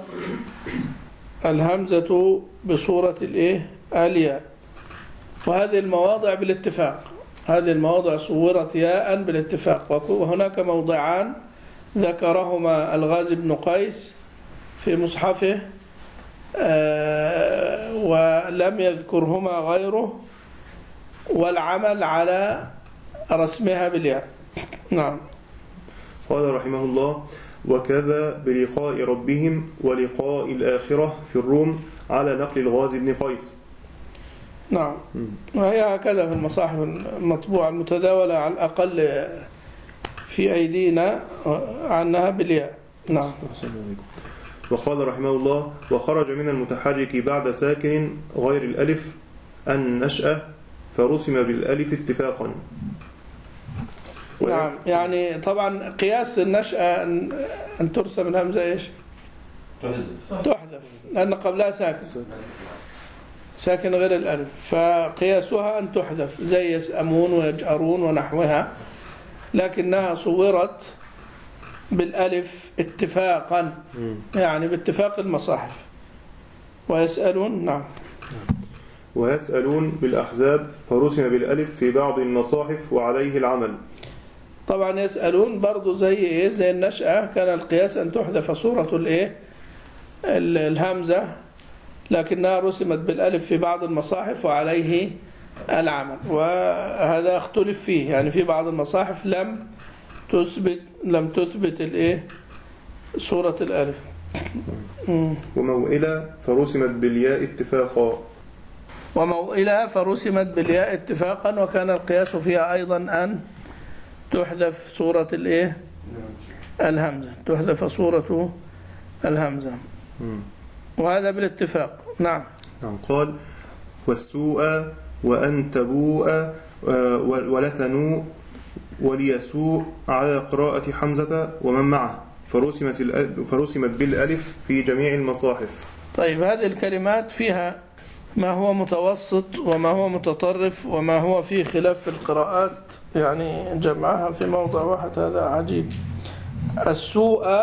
الهمزة بصورة الإيه؟ الياء. وهذه المواضع بالاتفاق، هذه المواضع صورت ياء بالاتفاق. وهناك موضعان ذكرهما الغازي بن قيس في مصحفه ولم يذكرهما غيره، والعمل على رسمها بالياء. نعم. قال رحمه الله: وكذا بلقاء ربهم ولقاء الآخرة في الروم، على نقل الغازي بن قيس. نعم. وهي هكذا في المصاحف المطبوعة المتداولة على الأقل في أيدينا عنها بالياء. نعم. وقال رحمه الله: وخرج من المتحرك بعد ساكن غير الألف النشأة، فرسم بالألف اتفاقا. نعم. يعني طبعا قياس النشأة أن ترسم الهمزة إيش؟ تحذف، لأن قبلها ساكن ساكن غير الألف، فقياسها أن تحذف زي يسأمون ويجأرون ونحوها، لكنها صورت بالألف اتفاقا، يعني باتفاق المصاحف. ويسألون. نعم. ويسألون بالأحزاب، فرسم بالألف في بعض المصاحف وعليه العمل. طبعا يسألون برضو زي إيه؟ زي النشأة، كان القياس أن تحذف صورة الإيه؟ الهمزة لكنها رسمت بالألف في بعض المصاحف وعليه العمل، وهذا اختلف فيه. يعني في بعض المصاحف لم تثبت لم تثبت الايه صورة الألف. وموئلة فرسمت بالياء اتفاقا. وموئلة فرسمت بالياء اتفاقا، وكان القياس فيها أيضا أن تحذف صورة الايه الهمزة، تحذف صورة الهمزة، وهذا بالاتفاق. نعم. نعم. قال والسوء وأن تبوء ولتنوء وليسوء على قراءة حمزة ومن معه، فرسمت فرسمت بالألف في جميع المصاحف. طيب، هذه الكلمات فيها ما هو متوسط وما هو متطرف وما هو فيه خلاف في القراءات، يعني جمعها في موضع واحد، هذا عجيب. السوء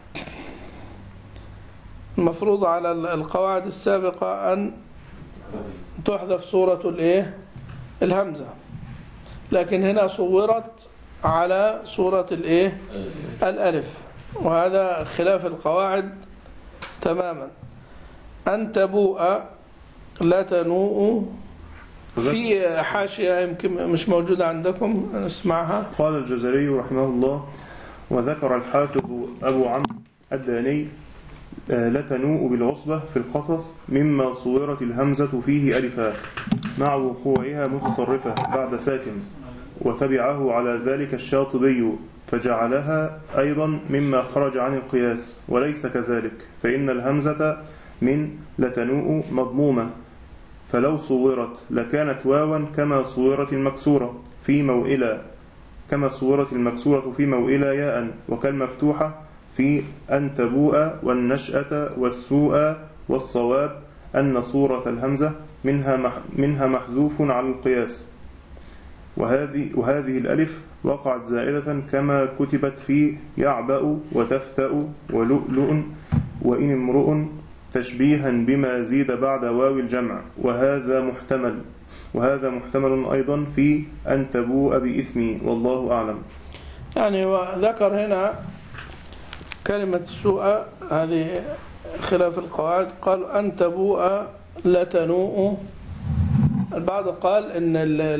المفروض على القواعد السابقة أن تحذف صورة الايه الهمزة، لكن هنا صورت على صورة الايه الألف، وهذا خلاف القواعد تماما. أن تبوء لا تنوء، في حاشية يمكن مش موجودة عندكم نسمعها. قال الجزري رحمه الله: وذكر الحافظ أبو عمرو الداني لتنوء بالعصبة في القصص مما صورت الهمزة فيه ألفا مع وقوعها متطرفة بعد ساكن، وتبعه على ذلك الشاطبي فجعلها أيضا مما خرج عن القياس، وليس كذلك، فإن الهمزة من لتنوء مضمومة، فلو صورت لكانت واوا كما صورت المكسورة في موئلة كما صورت المكسورة في موئلة ياء، وكالمفتوحة في أن تبوء والنشأة والسوء، والصواب أن صورة الهمزة منها منها محذوف على القياس، وهذه وهذه الألف وقعت زائدة كما كتبت في يعبأ وتفتأ ولؤلؤ وإن امرؤ تشبيها بما زيد بعد واو الجمع، وهذا محتمل وهذا محتمل أيضا في أن تبوء بإثمي، والله أعلم. يعني وذكر هنا كلمة السوء هذه خلاف القواعد، قال أن تبوء لا تنوء. البعض قال إن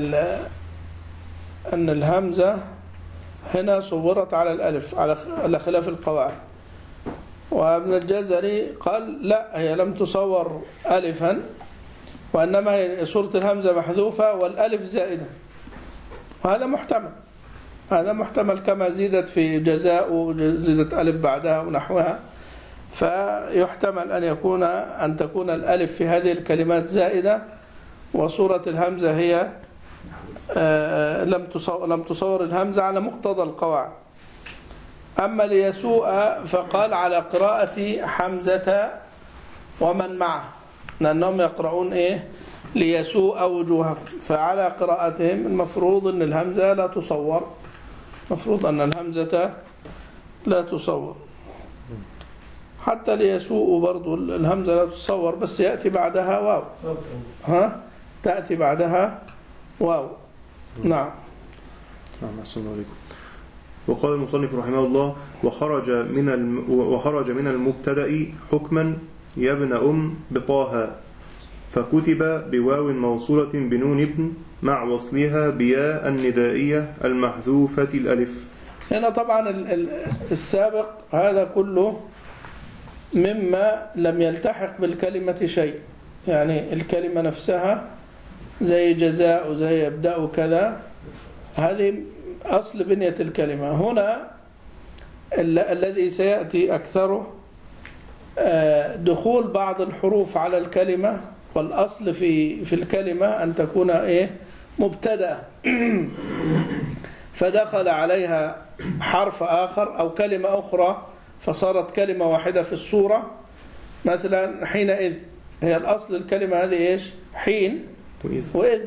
أن الهمزة هنا صورت على الألف على خلاف القواعد، وابن الجزري قال لا، هي لم تصور ألفا، وإنما هي صورة الهمزة محذوفة والألف زائدة، وهذا محتمل هذا محتمل كما زيدت في جزاء وزيدت ألف بعدها ونحوها، فيحتمل أن يكون أن تكون الألف في هذه الكلمات زائدة، وصورة الهمزة هي لم تصور لم تصور الهمزة على مقتضى القواعد. أما ليسوء فقال على قراءة حمزة ومن معه، لأنهم يقرؤون إيه ليسوء وجوههم، فعلى قراءتهم المفروض أن الهمزة لا تصور، مفروض أن الهمزة لا تصور. حتى ليسوء برضو الهمزة لا تصور، بس يأتي بعدها واو، ها تأتي بعدها واو. نعم. نعم. أحسن الله عليكم. وقال المصنف رحمه الله: وخرج من الم... وخرج من المبتدأ حكما يا ابن أم بطاها، فكتب بواو موصولة بنون ابن مع وصلها بياء الندائية المحذوفة الألف. هنا طبعا السابق هذا كله مما لم يلتحق بالكلمة شيء، يعني الكلمة نفسها زي جزاء وزي يبدأ وكذا، هذه أصل بنية الكلمة. هنا الذي سيأتي أكثره دخول بعض الحروف على الكلمة، والأصل في في الكلمة أن تكون إيه مبتدأ، فدخل عليها حرف آخر أو كلمة أخرى فصارت كلمة واحدة في الصورة. مثلا حينئذ، هي الأصل الكلمة هذه إيش؟ حين وإذ،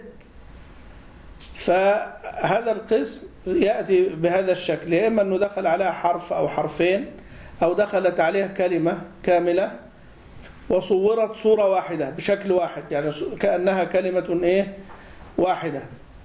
فهذا القسم يأتي بهذا الشكل، إما أنه دخل عليها حرف أو حرفين، أو دخلت عليها كلمة كاملة وصورت صورة واحدة بشكل واحد، يعني كأنها كلمة إيه واحدة،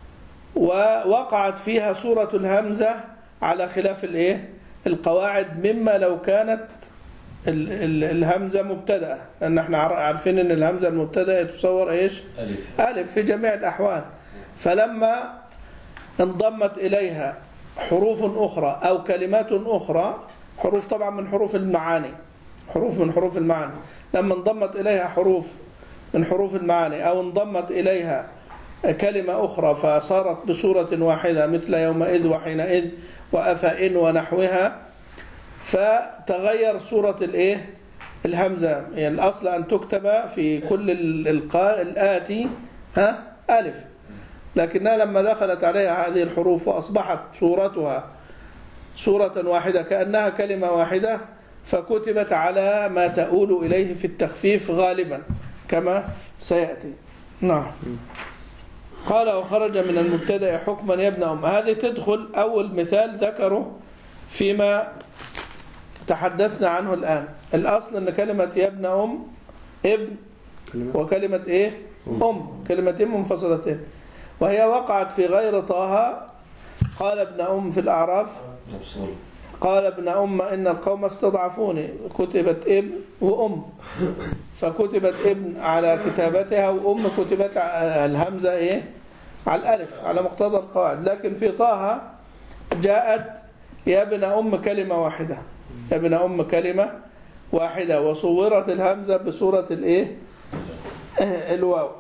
ووقعت فيها صورة الهمزة على خلاف الإيه القواعد، مما لو كانت ال ال الهمزة مبتدأ، لأن احنا عارفين أن الهمزة المبتدأ تصور إيش؟ ألف. ألف في جميع الأحوال. فلما انضمت إليها حروف أخرى أو كلمات أخرى، حروف طبعا من حروف المعاني، حروف من حروف المعاني، لما انضمت إليها حروف من حروف المعاني أو انضمت إليها كلمة أخرى فصارت بصورة واحدة مثل يومئذ وحينئذ وأفإن ونحوها، فتغير صورة الإيه؟ الهمزة. يعني الأصل أن تكتب في كل القاء الآتي ها ألف، لكنها لما دخلت عليها هذه الحروف وأصبحت صورتها صورة واحدة كأنها كلمة واحدة، فكتبت على ما تؤول إليه في التخفيف غالبا كما سيأتي. نعم. قال وخرج من المبتدأ حكما يا ابن أم. هذه تدخل أول مثال ذكره فيما تحدثنا عنه الآن. الأصل أن كلمة يا ابن أم ابن وكلمة إيه؟ أم، كلمتين منفصلتين، وهي وقعت في غير طه. قال ابن أم في الأعراف، قال ابن أم إن القوم استضعفوني، كتبت ابن وأم، فكتبت ابن على كتابتها وأم كتبت الهمزة إيه؟ على الألف على مقتضى القواعد. لكن في طه جاءت يا ابن أم كلمة واحدة، يا ابن أم كلمة واحدة، وصورت الهمزة بصورة الإيه؟ الواو.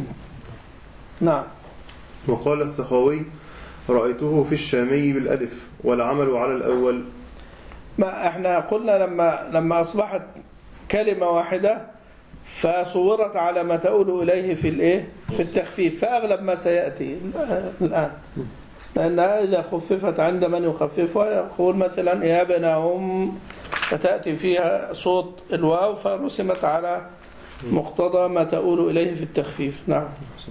نعم. وقال السخاوي رأيته في الشامي بالألف والعمل على الأول. ما احنا قلنا لما لما أصبحت كلمة واحدة فصورت على ما تؤول إليه في الإيه؟ في التخفيف، فأغلب ما سيأتي الآن، لأنها إذا خففت عند من يخففها يقول مثلا يا ابن أم، فتأتي فيها صوت الواو فرسمت على مقتضى ما تؤول إليه في التخفيف. نعم.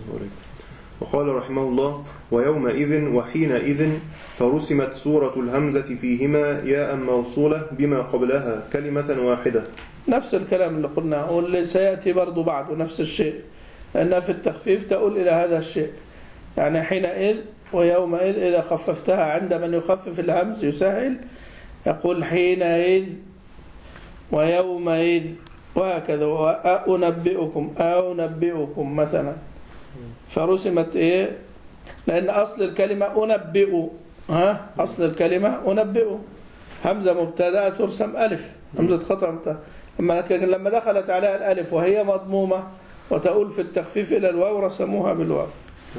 وقال رحمه الله ويومئذ وحينئذ، فرسمت صورة الهمزة فيهما ياء موصولة بما قبلها كلمة واحدة. نفس الكلام اللي قلناه واللي سيأتي برضو بعده نفس الشيء، لأنها في التخفيف تؤول إلى هذا الشيء. يعني حينئذ ويومئذ إذا خففتها عند من يخفف الهمز يسهل يقول حينئذ ويومئذ وهكذا، وأنبئكم أو نبئكم مثلا، فرسمت إيه؟ لأن أصل الكلمة أنبئ، ها أصل الكلمة أنبئ، همزة مبتدأ ترسم ألف، همزة خطأ مبتدأ. لما لما دخلت عليها الألف وهي مضمومة وتؤول في التخفيف إلى الواو رسموها بالواو.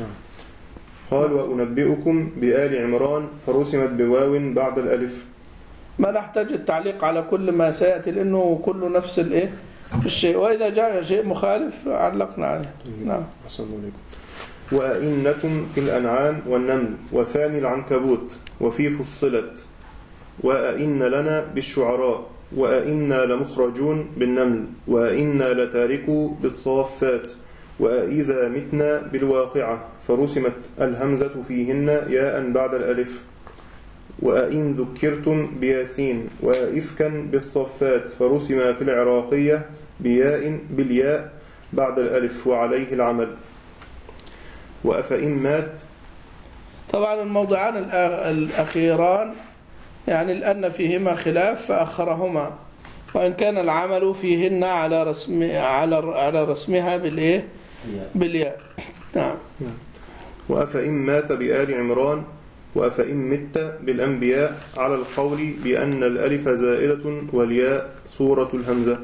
قال وأنبئكم بآل عمران، فرسمت بواو بعد الألف. ما نحتاج التعليق على كل ما سيأتي لأنه كله نفس الإيه الشيء، وإذا جاء شيء مخالف علقنا عليه. نعم. أحسن عليكم. وأئنكم في الأنعام والنمل وثاني العنكبوت وفي فصلت، وأئن لنا بالشعراء، وأئنا لمخرجون بالنمل، وأئنا لتاركوا بالصافات، وإذا متنا بالواقعة، فرسمت الهمزة فيهن ياء بعد الألف. وأئن ذكرتم بياسين، وإفكا بالصفات، فرسم في العراقية بياء بالياء بعد الألف وعليه العمل. وأفإن مات. طبعا الموضعان الأخيران يعني لأن فيهما خلاف فأخرهما، وإن كان العمل فيهن على رسم على على رسمها بالإيه؟ بالياء. نعم. وأفإن مات بآل عمران، وأفإن مت بالأنبياء، على القول بأن الألف زائدة والياء صورة الهمزة.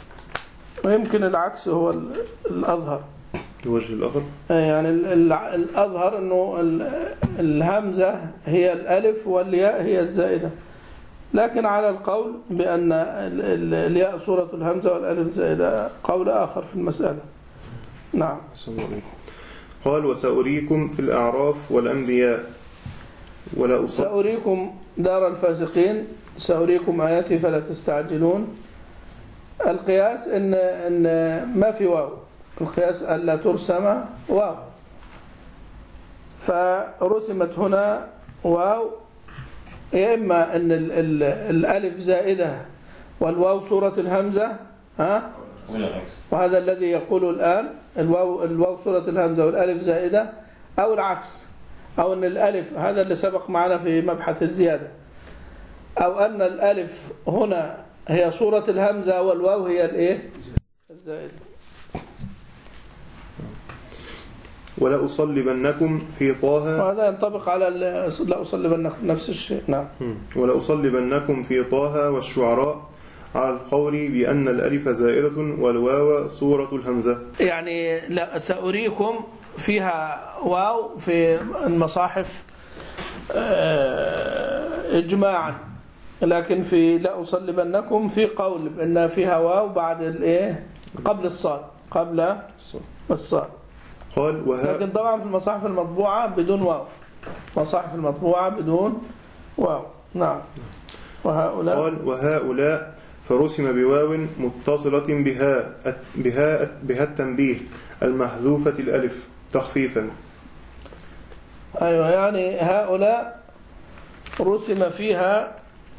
ويمكن العكس هو الأظهر، الوجه الآخر يعني الأظهر أنه الهمزة هي الألف والياء هي الزائدة، لكن على القول بأن الياء صورة الهمزة والألف زائدة قول آخر في المسألة. نعم. قال وسأريكم في الأعراف والأنبياء ولا أصب. سأريكم دار الفاسقين، سأريكم آياتي فلا تستعجلون. القياس إن إن ما في واو، القياس ألا ترسم واو، فرسمت هنا واو، يا إما أن ال ال الألف زائدة والواو صورة الهمزة، ها، وهذا الذي يقوله الآن، الواو الواو صورة الهمزة والألف زائدة، أو العكس، أو أن الألف، هذا اللي سبق معنا في مبحث الزيادة، أو أن الألف هنا هي صورة الهمزة والواو هي الايه الزائدة. ولا أصلبنكم في طه، وهذا ينطبق على لا أصلبنكم نفس الشيء. نعم. ولا أصلبنكم في طه والشعراء على القول بأن الألف زائدة والواو صورة الهمزة. يعني لا سأريكم فيها واو في المصاحف إجماعا، لكن في لا أصلبنكم في قول بأن فيها واو بعد الإيه قبل الصاد قبل الصاد. قال وها لكن طبعا في المصاحف المطبوعة بدون واو، مصاحف المطبوعة بدون واو. نعم. وهؤلاء قال وهؤلاء فرسم بواو متصلة بها بها بها التنبيه المحذوفة الألف تخفيفا. أيوة، يعني هؤلاء رسم فيها،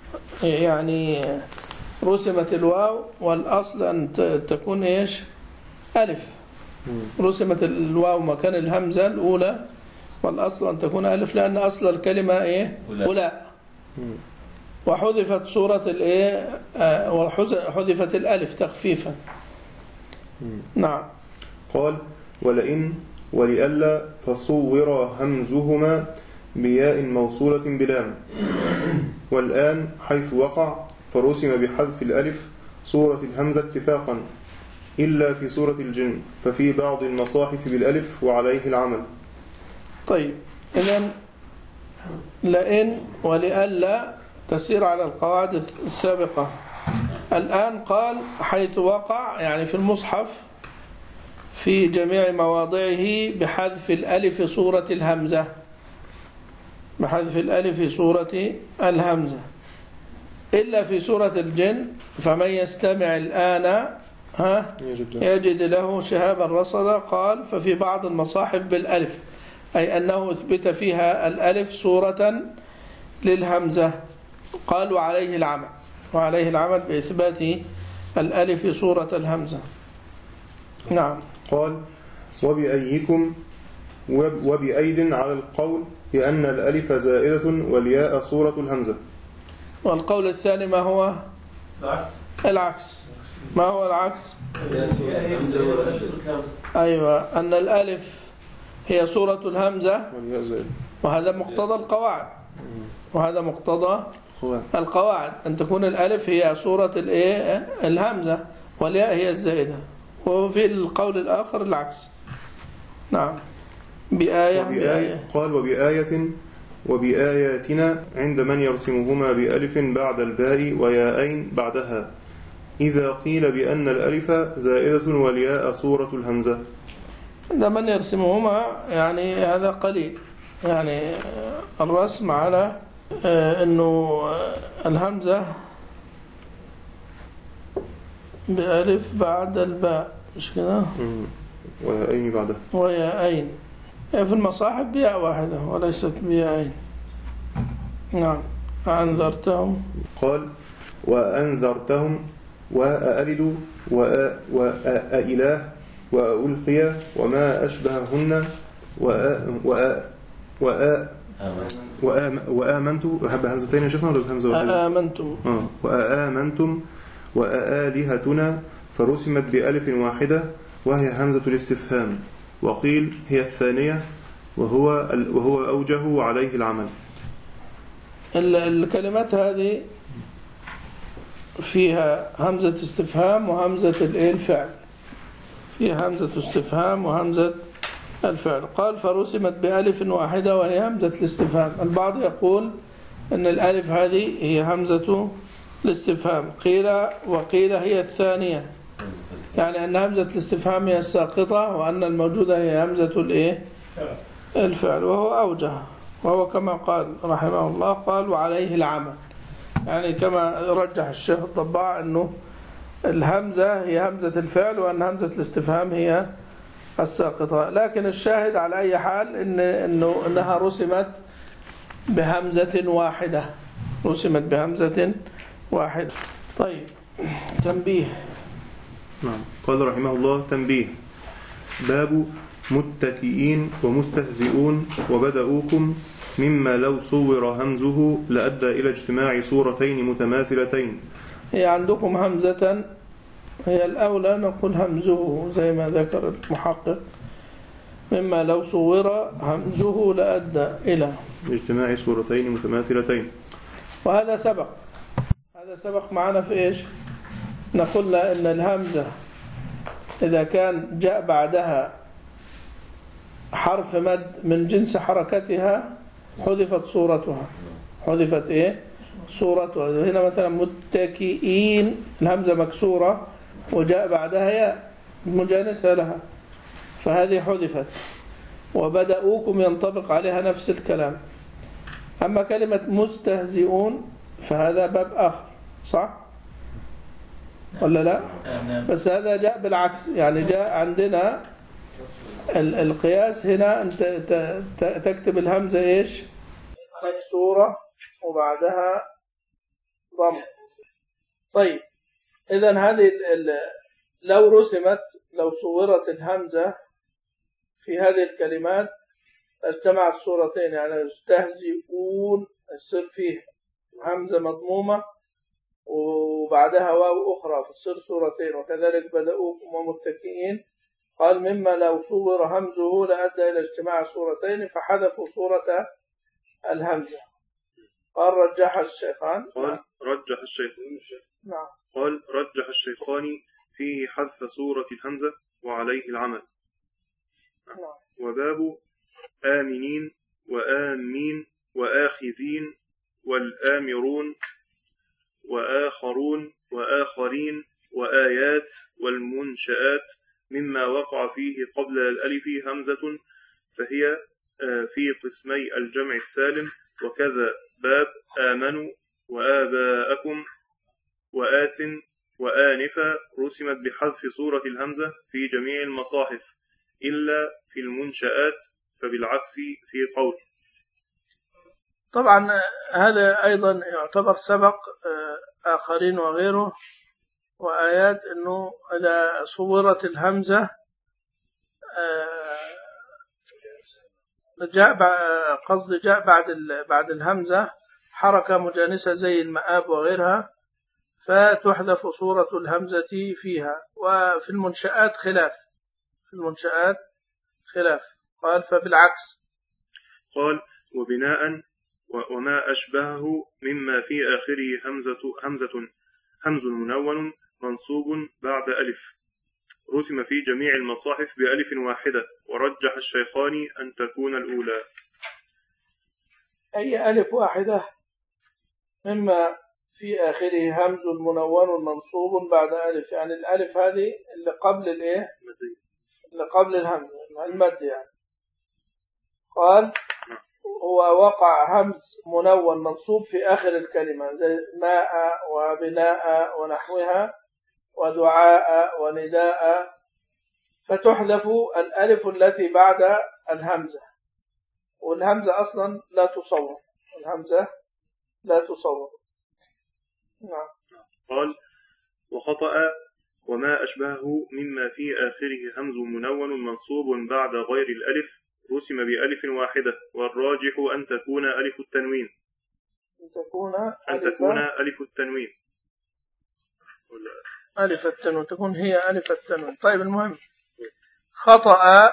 يعني رسمت الواو والأصل أن تكون إيش ألف. رسمت الواو مكان الهمزة الأولى والأصل أن تكون ألف، لأن أصل الكلمة إيه ولا، وحذفت صورة الإيه وحذفت الألف تخفيفا. نعم. قال ولئن ولئلا فصور همزهما بياء موصولة بلام. والآن حيث وقع فرسم بحذف الألف صورة الهمزة اتفاقا إلا في سورة الجن، ففي بعض المصاحف بالألف وعليه العمل. طيب، إذن لئن ولئلا تسير على القواعد السابقة. الآن قال حيث وقع، يعني في المصحف في جميع مواضعه بحذف الألف صورة الهمزة، بحذف الألف صورة الهمزة، إلا في سورة الجن. فمن يستمع الآن ها يجد له شهابا رصدا. قال ففي بعض المصاحف بالألف، أي أنه اثبت فيها الألف صورة للهمزة. قال وعليه العمل، وعليه العمل بإثبات الألف صورة الهمزة. نعم. قال وبأيكم وبأيد على القول بأن الألف زائدة والياء صورة الهمزة. والقول الثاني ما هو؟ العكس. العكس. ما هو العكس؟ أيوة، أن الألف هي صورة الهمزة وهذا مقتضى القواعد، وهذا مقتضى القواعد أن تكون الألف هي صورة الإيه الهمزة والياء هي الزائدة. وفي القول الآخر العكس. نعم. بآية, بآية. قال وبآية وبآياتنا عند من يرسمهما بألف بعد الباء وياءين بعدها، إذا قيل بأن الألف زائدة والياء صورة الهمزة. عند من يرسمهما يعني هذا قليل، يعني الرسم على أنه الهمزة بألف بعد الباء، مش كده؟ وياءين بعدها. وياءين في المصاحف بياء واحدة وليست بياءين. نعم. أنذرتهم. قال وأنذرتهم وأألد وأإله وألقي وما أشبههن وآمنت. هب همزتين يا شيخنا ولا بهمزة واحدة؟ آمنتم. آه. وآمنتم وآلهتنا فرسمت بألف واحدة وهي همزة الاستفهام، وقيل هي الثانية وهو وهو أوجه عليه العمل. الكلمات هذه فيها همزة استفهام وهمزة الفعل، فيها همزة استفهام وهمزة الفعل. قال فرسمت بألف واحدة وهي همزة الاستفهام. البعض يقول أن الألف هذه هي همزة الاستفهام، قيل وقيل هي الثانية، يعني أن همزة الاستفهام هي الساقطة وأن الموجودة هي همزة الإيه الفعل، وهو أوجه، وهو كما قال رحمه الله قال وعليه العمل، يعني كما رجح الشيخ الضباع أنه الهمزة هي همزة الفعل وأن همزة الاستفهام هي الساقطة. لكن الشاهد على أي حال إن إنه إنها رسمت بهمزة واحدة، رسمت بهمزة واحدة. طيب، تنبيه. نعم. قال رحمه الله تنبيه. باب متكئين ومستهزئون وبدؤوكم مما لو صور همزه لأدى إلى اجتماع صورتين متماثلتين هي عندكم همزة، هي الأولى نقول همزه زي ما ذكر المحقق، مما لو صور همزه لأدى إلى اجتماع صورتين متماثلتين. وهذا سبق، هذا سبق معنا في إيش؟ نقول إن الهمزة إذا كان جاء بعدها حرف مد من جنس حركتها حذفت صورتها، حذفت إيه؟ صورتها. هنا مثلا متكئين الهمزة مكسورة وجاء بعدها ياء مجانسة لها، فهذه حذفت. وبدأوكم ينطبق عليها نفس الكلام. أما كلمة مستهزئون فهذا باب آخر، صح؟ ولا لا؟ بس هذا جاء بالعكس، يعني جاء عندنا القياس هنا أنت تكتب الهمزة إيش؟ مكسورة وبعدها ضم. طيب إذن هذه لو رسمت، لو صورت الهمزة في هذه الكلمات اجتمعت صورتين، يعني يستهزئون يصير فيه همزة مضمومة وبعدها واو أخرى فتصير صورتين. وكذلك بدأوكم ومتكئين، قال مما لو صور همزه لأدى إلى اجتماع صورتين فحذفوا صورة الهمزة. قال رجح الشيخان، قال رجح الشيخان نعم قال رجح الشيخان فيه حذف صورة الهمزة وعليه العمل. نعم. وباب آمنين وآمين وآخذين والآمرون وآخرون وآخرين وآيات والمنشآت مما وقع فيه قبل الألف همزة فهي في قسمي الجمع السالم. وكذا باب آمنوا وآباءكم وآس وآنفا رسمت بحذف صورة الهمزة في جميع المصاحف إلا في المنشآت، فبالعكس في قول. طبعا هذا أيضا يعتبر سبق آخرين وغيره، وآيات أنه إذا صورت الهمزة جاء قصد جاء بعد بعد الهمزة حركة مجانسة زي المآب وغيرها فتحذف صورة الهمزة فيها. وفي المنشآت خلاف، في المنشآت خلاف. قال فبالعكس. قال وبناء وما أشبهه مما في آخره همزة همزة همز منون منصوب بعد ألف رسم في جميع المصاحف بألف واحدة. ورجح الشيخان أن تكون الأولى. أي ألف واحدة مما في آخره همز منون منصوب بعد ألف، يعني الألف هذه اللي قبل الإيه؟ اللي قبل الهمز المد يعني. قال هو وقع همز منون منصوب في آخر الكلمة زي ماء وبناء ونحوها ودعاء ونداء، فتحذف الألف التي بعد الهمزة، والهمزة أصلا لا تصور، الهمزة لا تصور. نعم. قال وخطأ وما أشبهه مما في آخره همز منون منصوب بعد غير الألف رسم بألف واحدة. والراجح أن تكون ألف التنوين أن تكون أن تكون ألف التنوين ألف التنوين تكون هي ألف التنوين. طيب المهم خطأ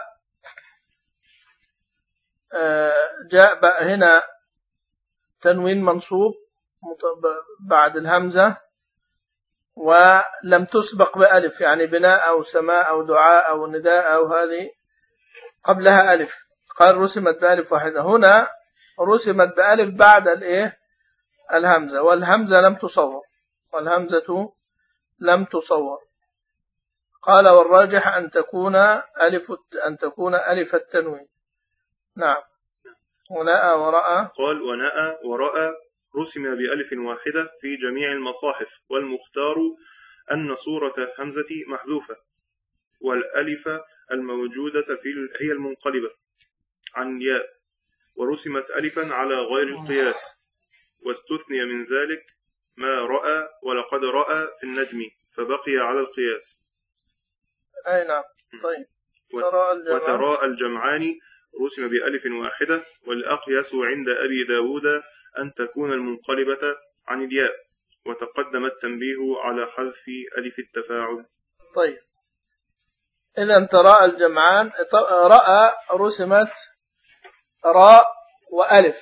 جاء هنا تنوين منصوب بعد الهمزة ولم تسبق بألف، يعني بناء أو سماء أو دعاء أو نداء أو هذه قبلها ألف. قال رسمت بألف واحدة. هنا رسمت بألف بعد الإيه؟ الهمزة، والهمزة لم تصور، والهمزة لم تصور. قال والراجح أن تكون ألف أن تكون ألف التنوين. نعم. ونأى ورأى. قال ونأى ورأى رسم بألف واحدة في جميع المصاحف. والمختار أن صورة همزة محذوفة، والألف الموجودة في هي المنقلبة عن ياء، ورسمت ألفا على غير القياس. واستثني من ذلك ما رأى ولقد رأى في النجم فبقي على القياس. أي نعم. طيب. وتراءى الجمعان رسم بألف واحدة. والأقيس عند أبي داود أن تكون المنقلبة عن الياء، وتقدم التنبيه على حذف ألف التفاعل. طيب، إذا تراءى الجمعان، رأى رسمت راء وألف،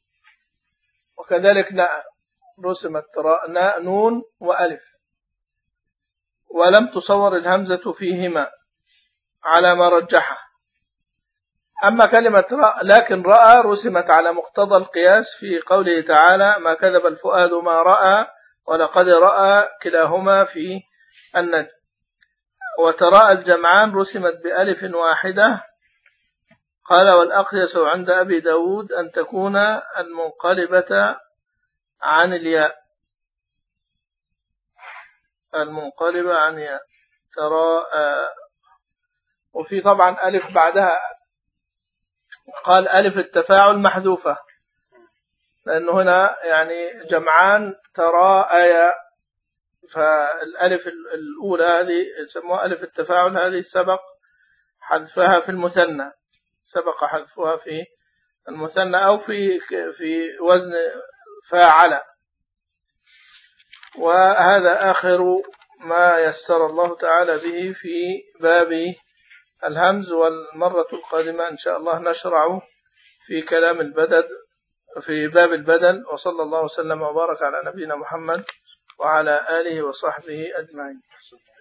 وكذلك ناء رسمت راء ناء نون وألف، ولم تصور الهمزة فيهما على ما رجحه. أما كلمة رأى لكن رأى رسمت على مقتضى القياس في قوله تعالى: ما كذب الفؤاد ما رأى ولقد رأى كلاهما في النجم. وتراءى الجمعان رسمت بألف واحدة. قال: والأقيس عند أبي داود أن تكون المنقلبة عن الياء، المنقلبة عن ياء تراءى. وفي طبعا ألف بعدها، قال ألف التفاعل محذوفة، لأنه هنا يعني جمعان تراءى، فالألف الأولى هذه يسموها ألف التفاعل، هذه سبق حذفها في المثنى، سبق حذفها في المثنى أو في في وزن فاعل. وهذا آخر ما يسر الله تعالى به في باب الهمز. والمرة القادمة إن شاء الله نشرع في كلام البدل، في باب البدل. وصلى الله وسلم وبارك على نبينا محمد وعلى آله وصحبه أجمعين.